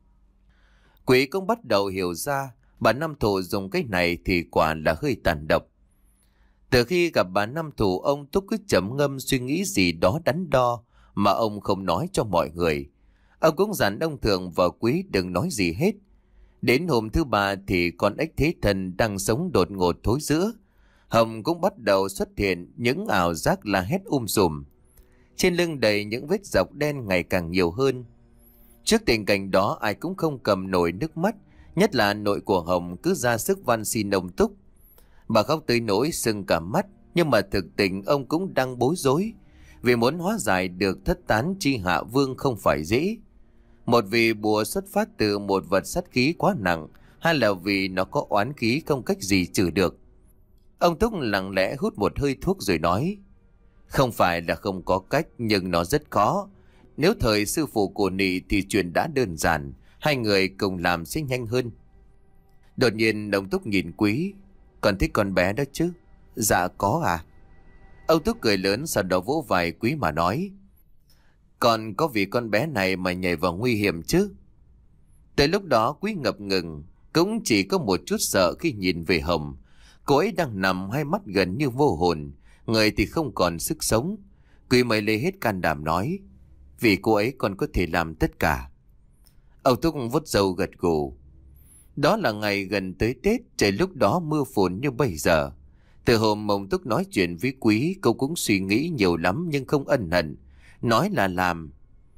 Quý cũng bắt đầu hiểu ra bà Năm Thù dùng cái này thì quả là hơi tàn độc. Từ khi gặp bà Năm Thù, ông Túc cứ trầm ngâm suy nghĩ gì đó đắn đo mà ông không nói cho mọi người. Ông cũng dặn ông Thượng và Quý đừng nói gì hết. Đến hôm thứ ba thì con ếch thế thần đang sống đột ngột thối rữa. Hồng cũng bắt đầu xuất hiện những ảo giác la hét um sùm. Trên lưng đầy những vết dọc đen ngày càng nhiều hơn. Trước tình cảnh đó ai cũng không cầm nổi nước mắt, nhất là nội của Hồng cứ ra sức van xin ông Túc. Bà khóc tới nỗi sưng cả mắt, nhưng mà thực tình ông cũng đang bối rối. Vì muốn hóa giải được thất tán chi hạ vương không phải dễ. Một vì bùa xuất phát từ một vật sát khí quá nặng, hai là vì nó có oán khí không cách gì trừ được. Ông Túc lặng lẽ hút một hơi thuốc rồi nói: không phải là không có cách, nhưng nó rất khó. Nếu thời sư phụ của Nị thì chuyện đã đơn giản, hai người cùng làm sẽ nhanh hơn. Đột nhiên ông Túc nhìn Quý: còn thích con bé đó chứ? Dạ có à. Ông Túc cười lớn, sau đó vỗ vai Quý mà nói: còn có vì con bé này mà nhảy vào nguy hiểm chứ? Tới lúc đó Quý ngập ngừng, cũng chỉ có một chút sợ khi nhìn về Hồng. Cô ấy đang nằm hai mắt gần như vô hồn, người thì không còn sức sống. Quý mới lấy hết can đảm nói: vì cô ấy còn có thể làm tất cả. Ông Túc vuốt râu gật gù. Đó là ngày gần tới Tết, trời lúc đó mưa phùn như bây giờ. Từ hôm ông Túc nói chuyện với Quý, cô cũng suy nghĩ nhiều lắm nhưng không ân hận. Nói là làm.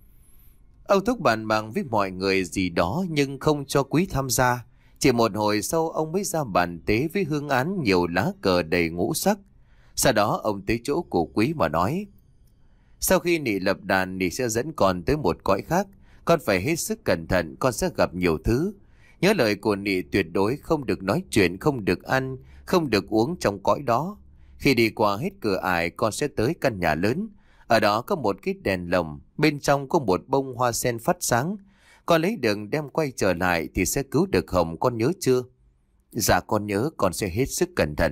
Ông Túc bàn bạc với mọi người gì đó nhưng không cho Quý tham gia. Chỉ một hồi sau ông mới ra bàn tế với hương án nhiều lá cờ đầy ngũ sắc. Sau đó ông tới chỗ của Quý mà nói: sau khi Nị lập đàn, Nị sẽ dẫn con tới một cõi khác. Con phải hết sức cẩn thận, con sẽ gặp nhiều thứ. Nhớ lời của Nị, tuyệt đối không được nói chuyện, không được ăn, không được uống trong cõi đó. Khi đi qua hết cửa ải, con sẽ tới căn nhà lớn. Ở đó có một cái đèn lồng, bên trong có một bông hoa sen phát sáng. Con lấy đường đem quay trở lại thì sẽ cứu được Hồng, con nhớ chưa? Dạ con nhớ, con sẽ hết sức cẩn thận.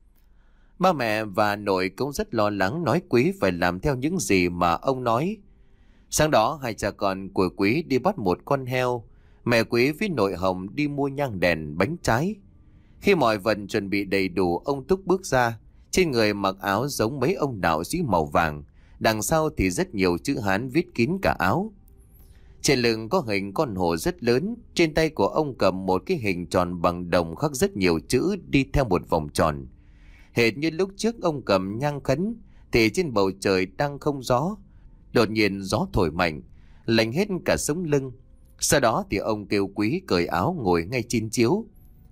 Ba mẹ và nội cũng rất lo lắng, nói Quý phải làm theo những gì mà ông nói. Sáng đó hai cha con của Quý đi bắt một con heo. Mẹ Quý với nội Hồng đi mua nhang đèn, bánh trái. Khi mọi vật chuẩn bị đầy đủ, ông Túc bước ra. Trên người mặc áo giống mấy ông đạo sĩ màu vàng. Đằng sau thì rất nhiều chữ Hán viết kín cả áo. Trên lưng có hình con hổ rất lớn. Trên tay của ông cầm một cái hình tròn bằng đồng khắc rất nhiều chữ đi theo một vòng tròn. Hệt như lúc trước ông cầm nhang khấn, thì trên bầu trời đang không gió. Đột nhiên gió thổi mạnh, lạnh hết cả sống lưng. Sau đó thì ông kêu Quý cởi áo ngồi ngay trên chiếu.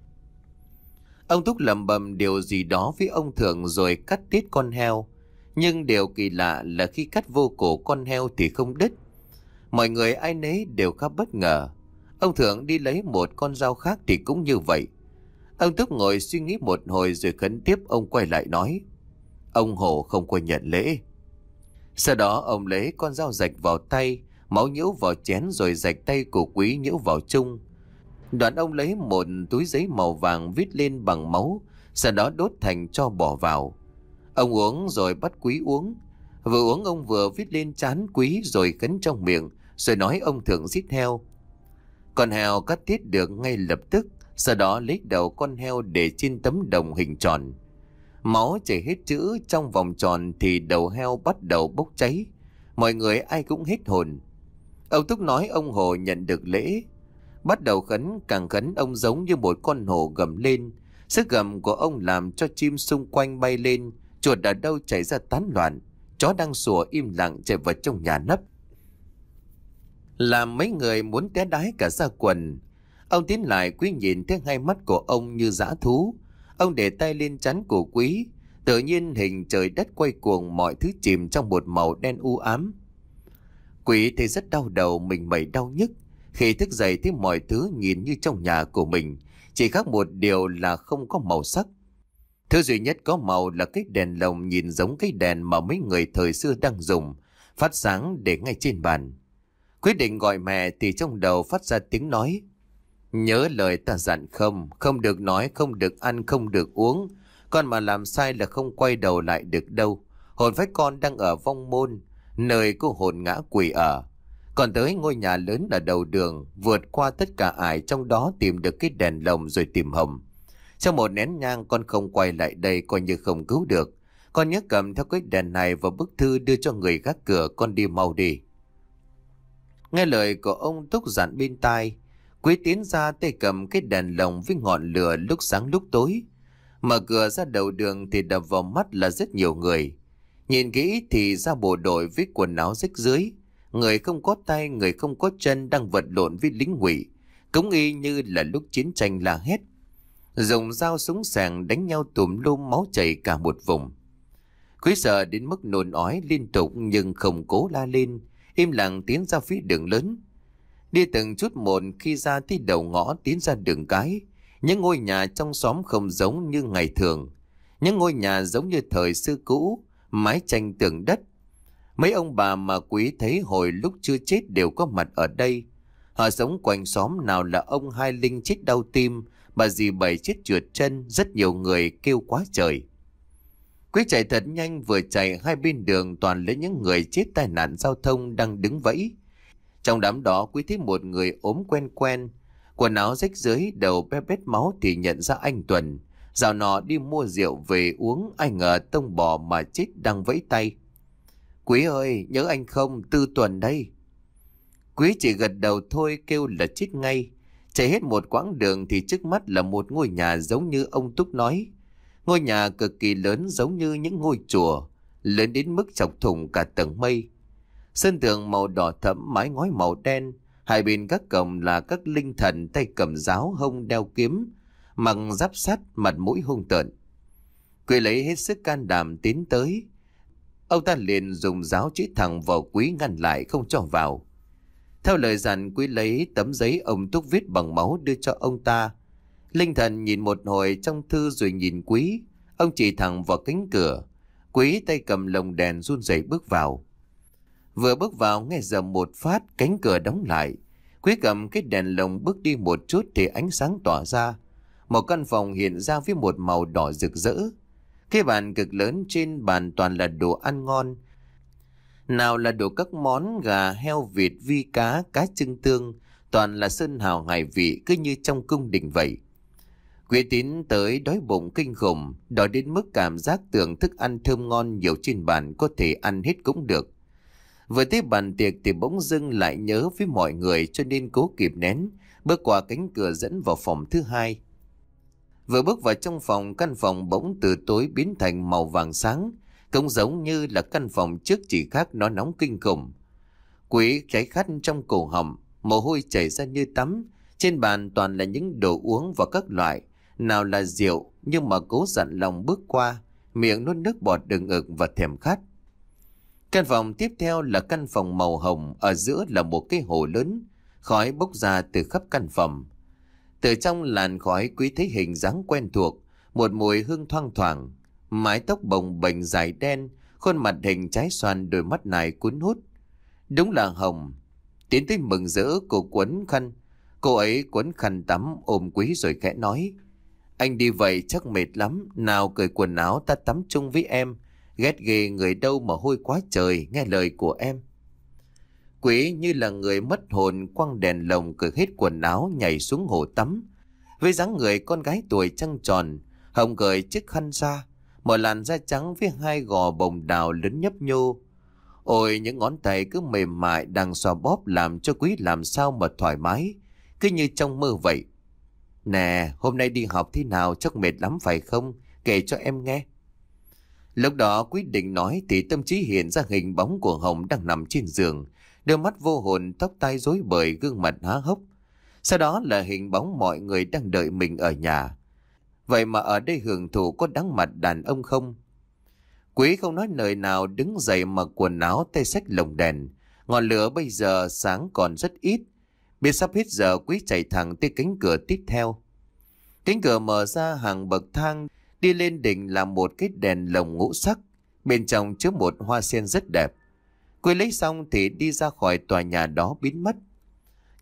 Ông Túc lẩm bẩm điều gì đó với ông Thượng rồi cắt tiết con heo. Nhưng điều kỳ lạ là khi cắt vô cổ con heo thì không đứt. Mọi người ai nấy đều khá bất ngờ. Ông Thượng đi lấy một con dao khác thì cũng như vậy. Ông Túc ngồi suy nghĩ một hồi rồi khấn tiếp, ông quay lại nói: ông Hổ không có nhận lễ. Sau đó ông lấy con dao rạch vào tay, máu nhiễu vào chén rồi rạch tay của Quý nhiễu vào chung. Đoạn ông lấy một túi giấy màu vàng viết lên bằng máu, sau đó đốt thành tro bỏ vào. Ông uống rồi bắt Quý uống. Vừa uống ông vừa viết lên trán Quý rồi khấn trong miệng, rồi nói ông Thượng giết heo. Con heo cắt tiết được ngay lập tức. Sau đó lấy đầu con heo để trên tấm đồng hình tròn. Máu chảy hết chữ trong vòng tròn thì đầu heo bắt đầu bốc cháy. Mọi người ai cũng hết hồn. Ông Túc nói ông Hồ nhận được lễ. Bắt đầu khấn, càng khấn ông giống như một con hổ gầm lên. Sức gầm của ông làm cho chim xung quanh bay lên. Chuột ở đâu chạy ra tán loạn. Chó đang sủa im lặng chạy vào trong nhà nấp. Làm mấy người muốn té đái cả ra quần. Ông tiến lại, Quý nhìn thấy hai mắt của ông như dã thú. Ông để tay lên trán của Quý. Tự nhiên hình trời đất quay cuồng, mọi thứ chìm trong một màu đen u ám. Quý thấy rất đau đầu, mình mẩy đau nhức. Khi thức dậy thấy mọi thứ nhìn như trong nhà của mình, chỉ khác một điều là không có màu sắc. Thứ duy nhất có màu là cái đèn lồng nhìn giống cái đèn mà mấy người thời xưa đang dùng, phát sáng để ngay trên bàn. Quyết định gọi mẹ thì trong đầu phát ra tiếng nói: Nhớ lời ta dặn không? Không được nói, không được ăn, không được uống. Con mà làm sai là không quay đầu lại được đâu. Hồn phách con đang ở vong môn, nơi có hồn ngã quỷ ở. Còn tới ngôi nhà lớn ở đầu đường, vượt qua tất cả ải trong đó tìm được cái đèn lồng rồi tìm hầm. Trong một nén nhang con không quay lại đây coi như không cứu được. Con nhớ cầm theo cái đèn này và bức thư đưa cho người gác cửa, con đi mau đi. Nghe lời của ông Túc dặn bên tai, Quý tiến ra tay cầm cái đèn lồng với ngọn lửa lúc sáng lúc tối. Mở cửa ra đầu đường thì đập vào mắt là rất nhiều người. Nhìn kỹ thì ra bộ đội với quần áo rách rưới, người không có tay, người không có chân đang vật lộn với lính ngụy, cũng y như là lúc chiến tranh la hét. Dùng dao súng sàng đánh nhau tùm lum, máu chảy cả một vùng. Quý sợ đến mức nôn ói liên tục nhưng không cố la lên, im lặng tiến ra phía đường lớn. Đi từng chút một, khi ra tới đầu ngõ tiến ra đường cái, những ngôi nhà trong xóm không giống như ngày thường. Những ngôi nhà giống như thời xưa cũ, mái tranh tường đất. Mấy ông bà mà Quý thấy hồi lúc chưa chết đều có mặt ở đây. Họ sống quanh xóm, nào là ông Hai Linh chết đau tim, bà dì Bảy chết trượt chân, rất nhiều người kêu quá trời. Quý chạy thật nhanh, vừa chạy hai bên đường toàn lấy những người chết tai nạn giao thông đang đứng vẫy. Trong đám đó Quý thấy một người ốm quen quen, quần áo rách rưới, đầu be bết máu thì nhận ra anh Tuần. Dạo nọ đi mua rượu về uống, ai ngờ tông bò mà chết đang vẫy tay. Quý ơi, nhớ anh không? Tư Tuần đây. Quý chỉ gật đầu thôi, kêu là chết ngay. Chạy hết một quãng đường thì trước mắt là một ngôi nhà giống như ông Túc nói. Ngôi nhà cực kỳ lớn, giống như những ngôi chùa, lớn đến mức chọc thủng cả tầng mây. Sân tường màu đỏ thẫm, mái ngói màu đen, hai bên các cổng là các linh thần tay cầm giáo, hông đeo kiếm, mặc giáp sắt, mặt mũi hung tợn. Quý lấy hết sức can đảm tiến tới. Ông ta liền dùng giáo chĩa thẳng vào Quý, ngăn lại không cho vào. Theo lời dặn, Quý lấy tấm giấy ông Túc viết bằng máu đưa cho ông ta. Linh thần nhìn một hồi trong thư rồi nhìn Quý. Ông chỉ thẳng vào cánh cửa. Quý tay cầm lồng đèn run rẩy bước vào. Vừa bước vào nghe rầm một phát, cánh cửa đóng lại. Quý cầm cái đèn lồng bước đi một chút thì ánh sáng tỏa ra. Một căn phòng hiện ra với một màu đỏ rực rỡ. Cái bàn cực lớn, trên bàn toàn là đồ ăn ngon. Nào là đồ các món gà, heo, vịt, vi cá, cá chưng tương, toàn là sơn hào hải vị, cứ như trong cung đình vậy. Quý Tín tới đói bụng kinh khủng, đói đến mức cảm giác tưởng thức ăn thơm ngon nhiều trên bàn có thể ăn hết cũng được. Vừa tới bàn tiệc thì bỗng dưng lại nhớ với mọi người, cho nên cố kịp nén, bước qua cánh cửa dẫn vào phòng thứ hai. Vừa bước vào trong phòng, căn phòng bỗng từ tối biến thành màu vàng sáng, cũng giống như là căn phòng trước, chỉ khác nó nóng kinh khủng. Quý cháy khát trong cổ họng, mồ hôi chảy ra như tắm. Trên bàn toàn là những đồ uống và các loại, nào là rượu, nhưng mà cố dặn lòng bước qua, miệng nuốt nước bọt đừng ực và thèm khát. Căn phòng tiếp theo là căn phòng màu hồng, ở giữa là một cái hồ lớn, khói bốc ra từ khắp căn phòng. Từ trong làn khói Quý thấy hình dáng quen thuộc, một mùi hương thoang thoảng, mái tóc bồng bềnh dài đen, khuôn mặt hình trái xoan, đôi mắt này cuốn hút. Đúng là Hồng. Tiến tới mừng rỡ, cô quấn khăn. Cô ấy quấn khăn tắm ôm Quý rồi khẽ nói: Anh đi vậy chắc mệt lắm, nào cởi quần áo ta tắm chung với em. Ghét ghê người đâu mà hôi quá trời, nghe lời của em. Quý như là người mất hồn, quăng đèn lồng cởi hết quần áo nhảy xuống hồ tắm. Với dáng người con gái tuổi trăng tròn, Hồng cởi chiếc khăn ra, một làn da trắng với hai gò bồng đào lớn nhấp nhô. Ôi, những ngón tay cứ mềm mại đang xoa bóp làm cho Quý làm sao mà thoải mái, cứ như trong mơ vậy. Nè, hôm nay đi học thế nào, chắc mệt lắm phải không? Kể cho em nghe. Lúc đó Quý định nói thì tâm trí hiện ra hình bóng của Hồng đang nằm trên giường, đôi mắt vô hồn, tóc tai rối bời, gương mặt há hốc. Sau đó là hình bóng mọi người đang đợi mình ở nhà. Vậy mà ở đây hưởng thụ có đáng mặt đàn ông không? Quý không nói lời nào, đứng dậy mặc quần áo, tay xách lồng đèn. Ngọn lửa bây giờ sáng còn rất ít. Biết sắp hết giờ, Quý chạy thẳng tới cánh cửa tiếp theo. Cánh cửa mở ra, hàng bậc thang đi lên đỉnh là một cái đèn lồng ngũ sắc, bên trong chứa một hoa sen rất đẹp. Quý lấy xong thì đi ra khỏi tòa nhà đó biến mất.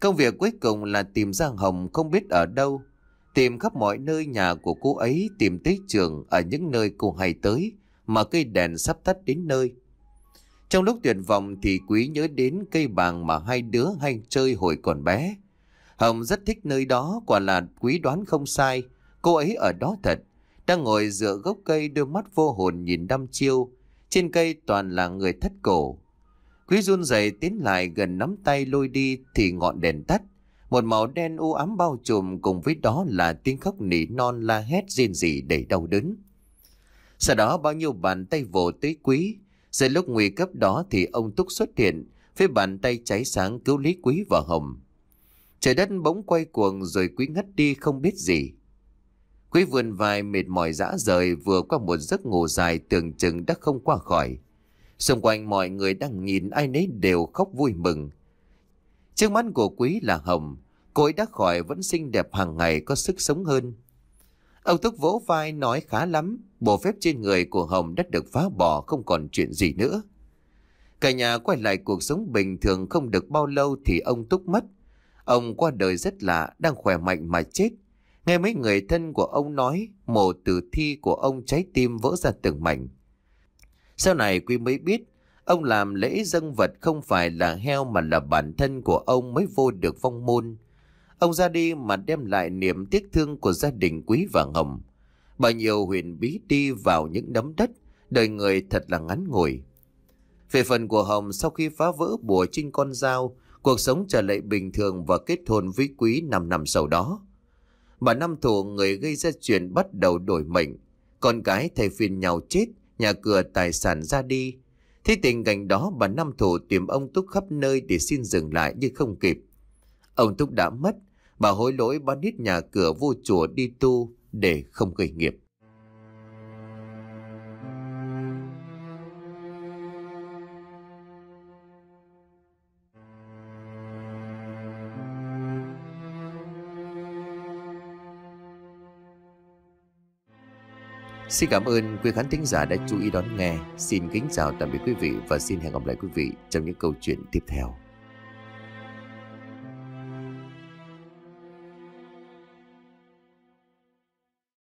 Công việc cuối cùng là tìm ra Hồng không biết ở đâu. Tìm khắp mọi nơi nhà của cô ấy, tìm tới trường ở những nơi cô hay tới, mà cây đèn sắp tắt đến nơi. Trong lúc tuyệt vọng thì Quý nhớ đến cây bàng mà hai đứa hay chơi hồi còn bé. Hồng rất thích nơi đó, quả là Quý đoán không sai. Cô ấy ở đó thật, đang ngồi dựa gốc cây, đôi mắt vô hồn nhìn đăm chiêu. Trên cây toàn là người thất cổ. Quý run rẩy tiến lại gần nắm tay lôi đi thì ngọn đèn tắt. Một màu đen u ám bao trùm, cùng với đó là tiếng khóc nỉ non la hét rên rỉ đầy đau đớn. Sau đó bao nhiêu bàn tay vồ tới Quý. Giờ lúc nguy cấp đó thì ông Túc xuất hiện với bàn tay cháy sáng cứu lấy Quý và Hồng. Trời đất bỗng quay cuồng rồi Quý ngất đi không biết gì. Quý vươn vai mệt mỏi rã rời, vừa qua một giấc ngủ dài tưởng chừng đã không qua khỏi. Xung quanh mọi người đang nhìn, ai nấy đều khóc vui mừng. Trước mắt của Quý là Hồng, cô ấy đã khỏi, vẫn xinh đẹp, hàng ngày có sức sống hơn. Ông Túc vỗ vai nói khá lắm, bộ phép trên người của Hồng đã được phá bỏ, không còn chuyện gì nữa. Cả nhà quay lại cuộc sống bình thường. Không được bao lâu thì ông Túc mất. Ông qua đời rất lạ, đang khỏe mạnh mà chết. Nghe mấy người thân của ông nói, mồ tử thi của ông trái tim vỡ ra từng mảnh. Sau này Quý mới biết, ông làm lễ dâng vật không phải là heo mà là bản thân của ông mới vô được phong môn. Ông ra đi mà đem lại niềm tiếc thương của gia đình Quý và Hồng. Bao nhiêu huyền bí đi vào những đấm đất, đời người thật là ngắn ngủi. Về phần của Hồng, sau khi phá vỡ bùa trên con dao, cuộc sống trở lại bình thường và kết hôn với Quý năm năm sau đó. Bà Năm Thủ, người gây ra chuyện, bắt đầu đổi mệnh. Con cái thay phiên nhau chết, nhà cửa tài sản ra đi. Thế tình cảnh đó, bà Năm Thủ tìm ông Túc khắp nơi để xin dừng lại nhưng không kịp. Ông Túc đã mất, bà hối lỗi bán hết nhà cửa vô chùa đi tu để không gây nghiệp. Xin cảm ơn quý khán thính giả đã chú ý đón nghe. Xin kính chào tạm biệt quý vị và xin hẹn gặp lại quý vị trong những câu chuyện tiếp theo.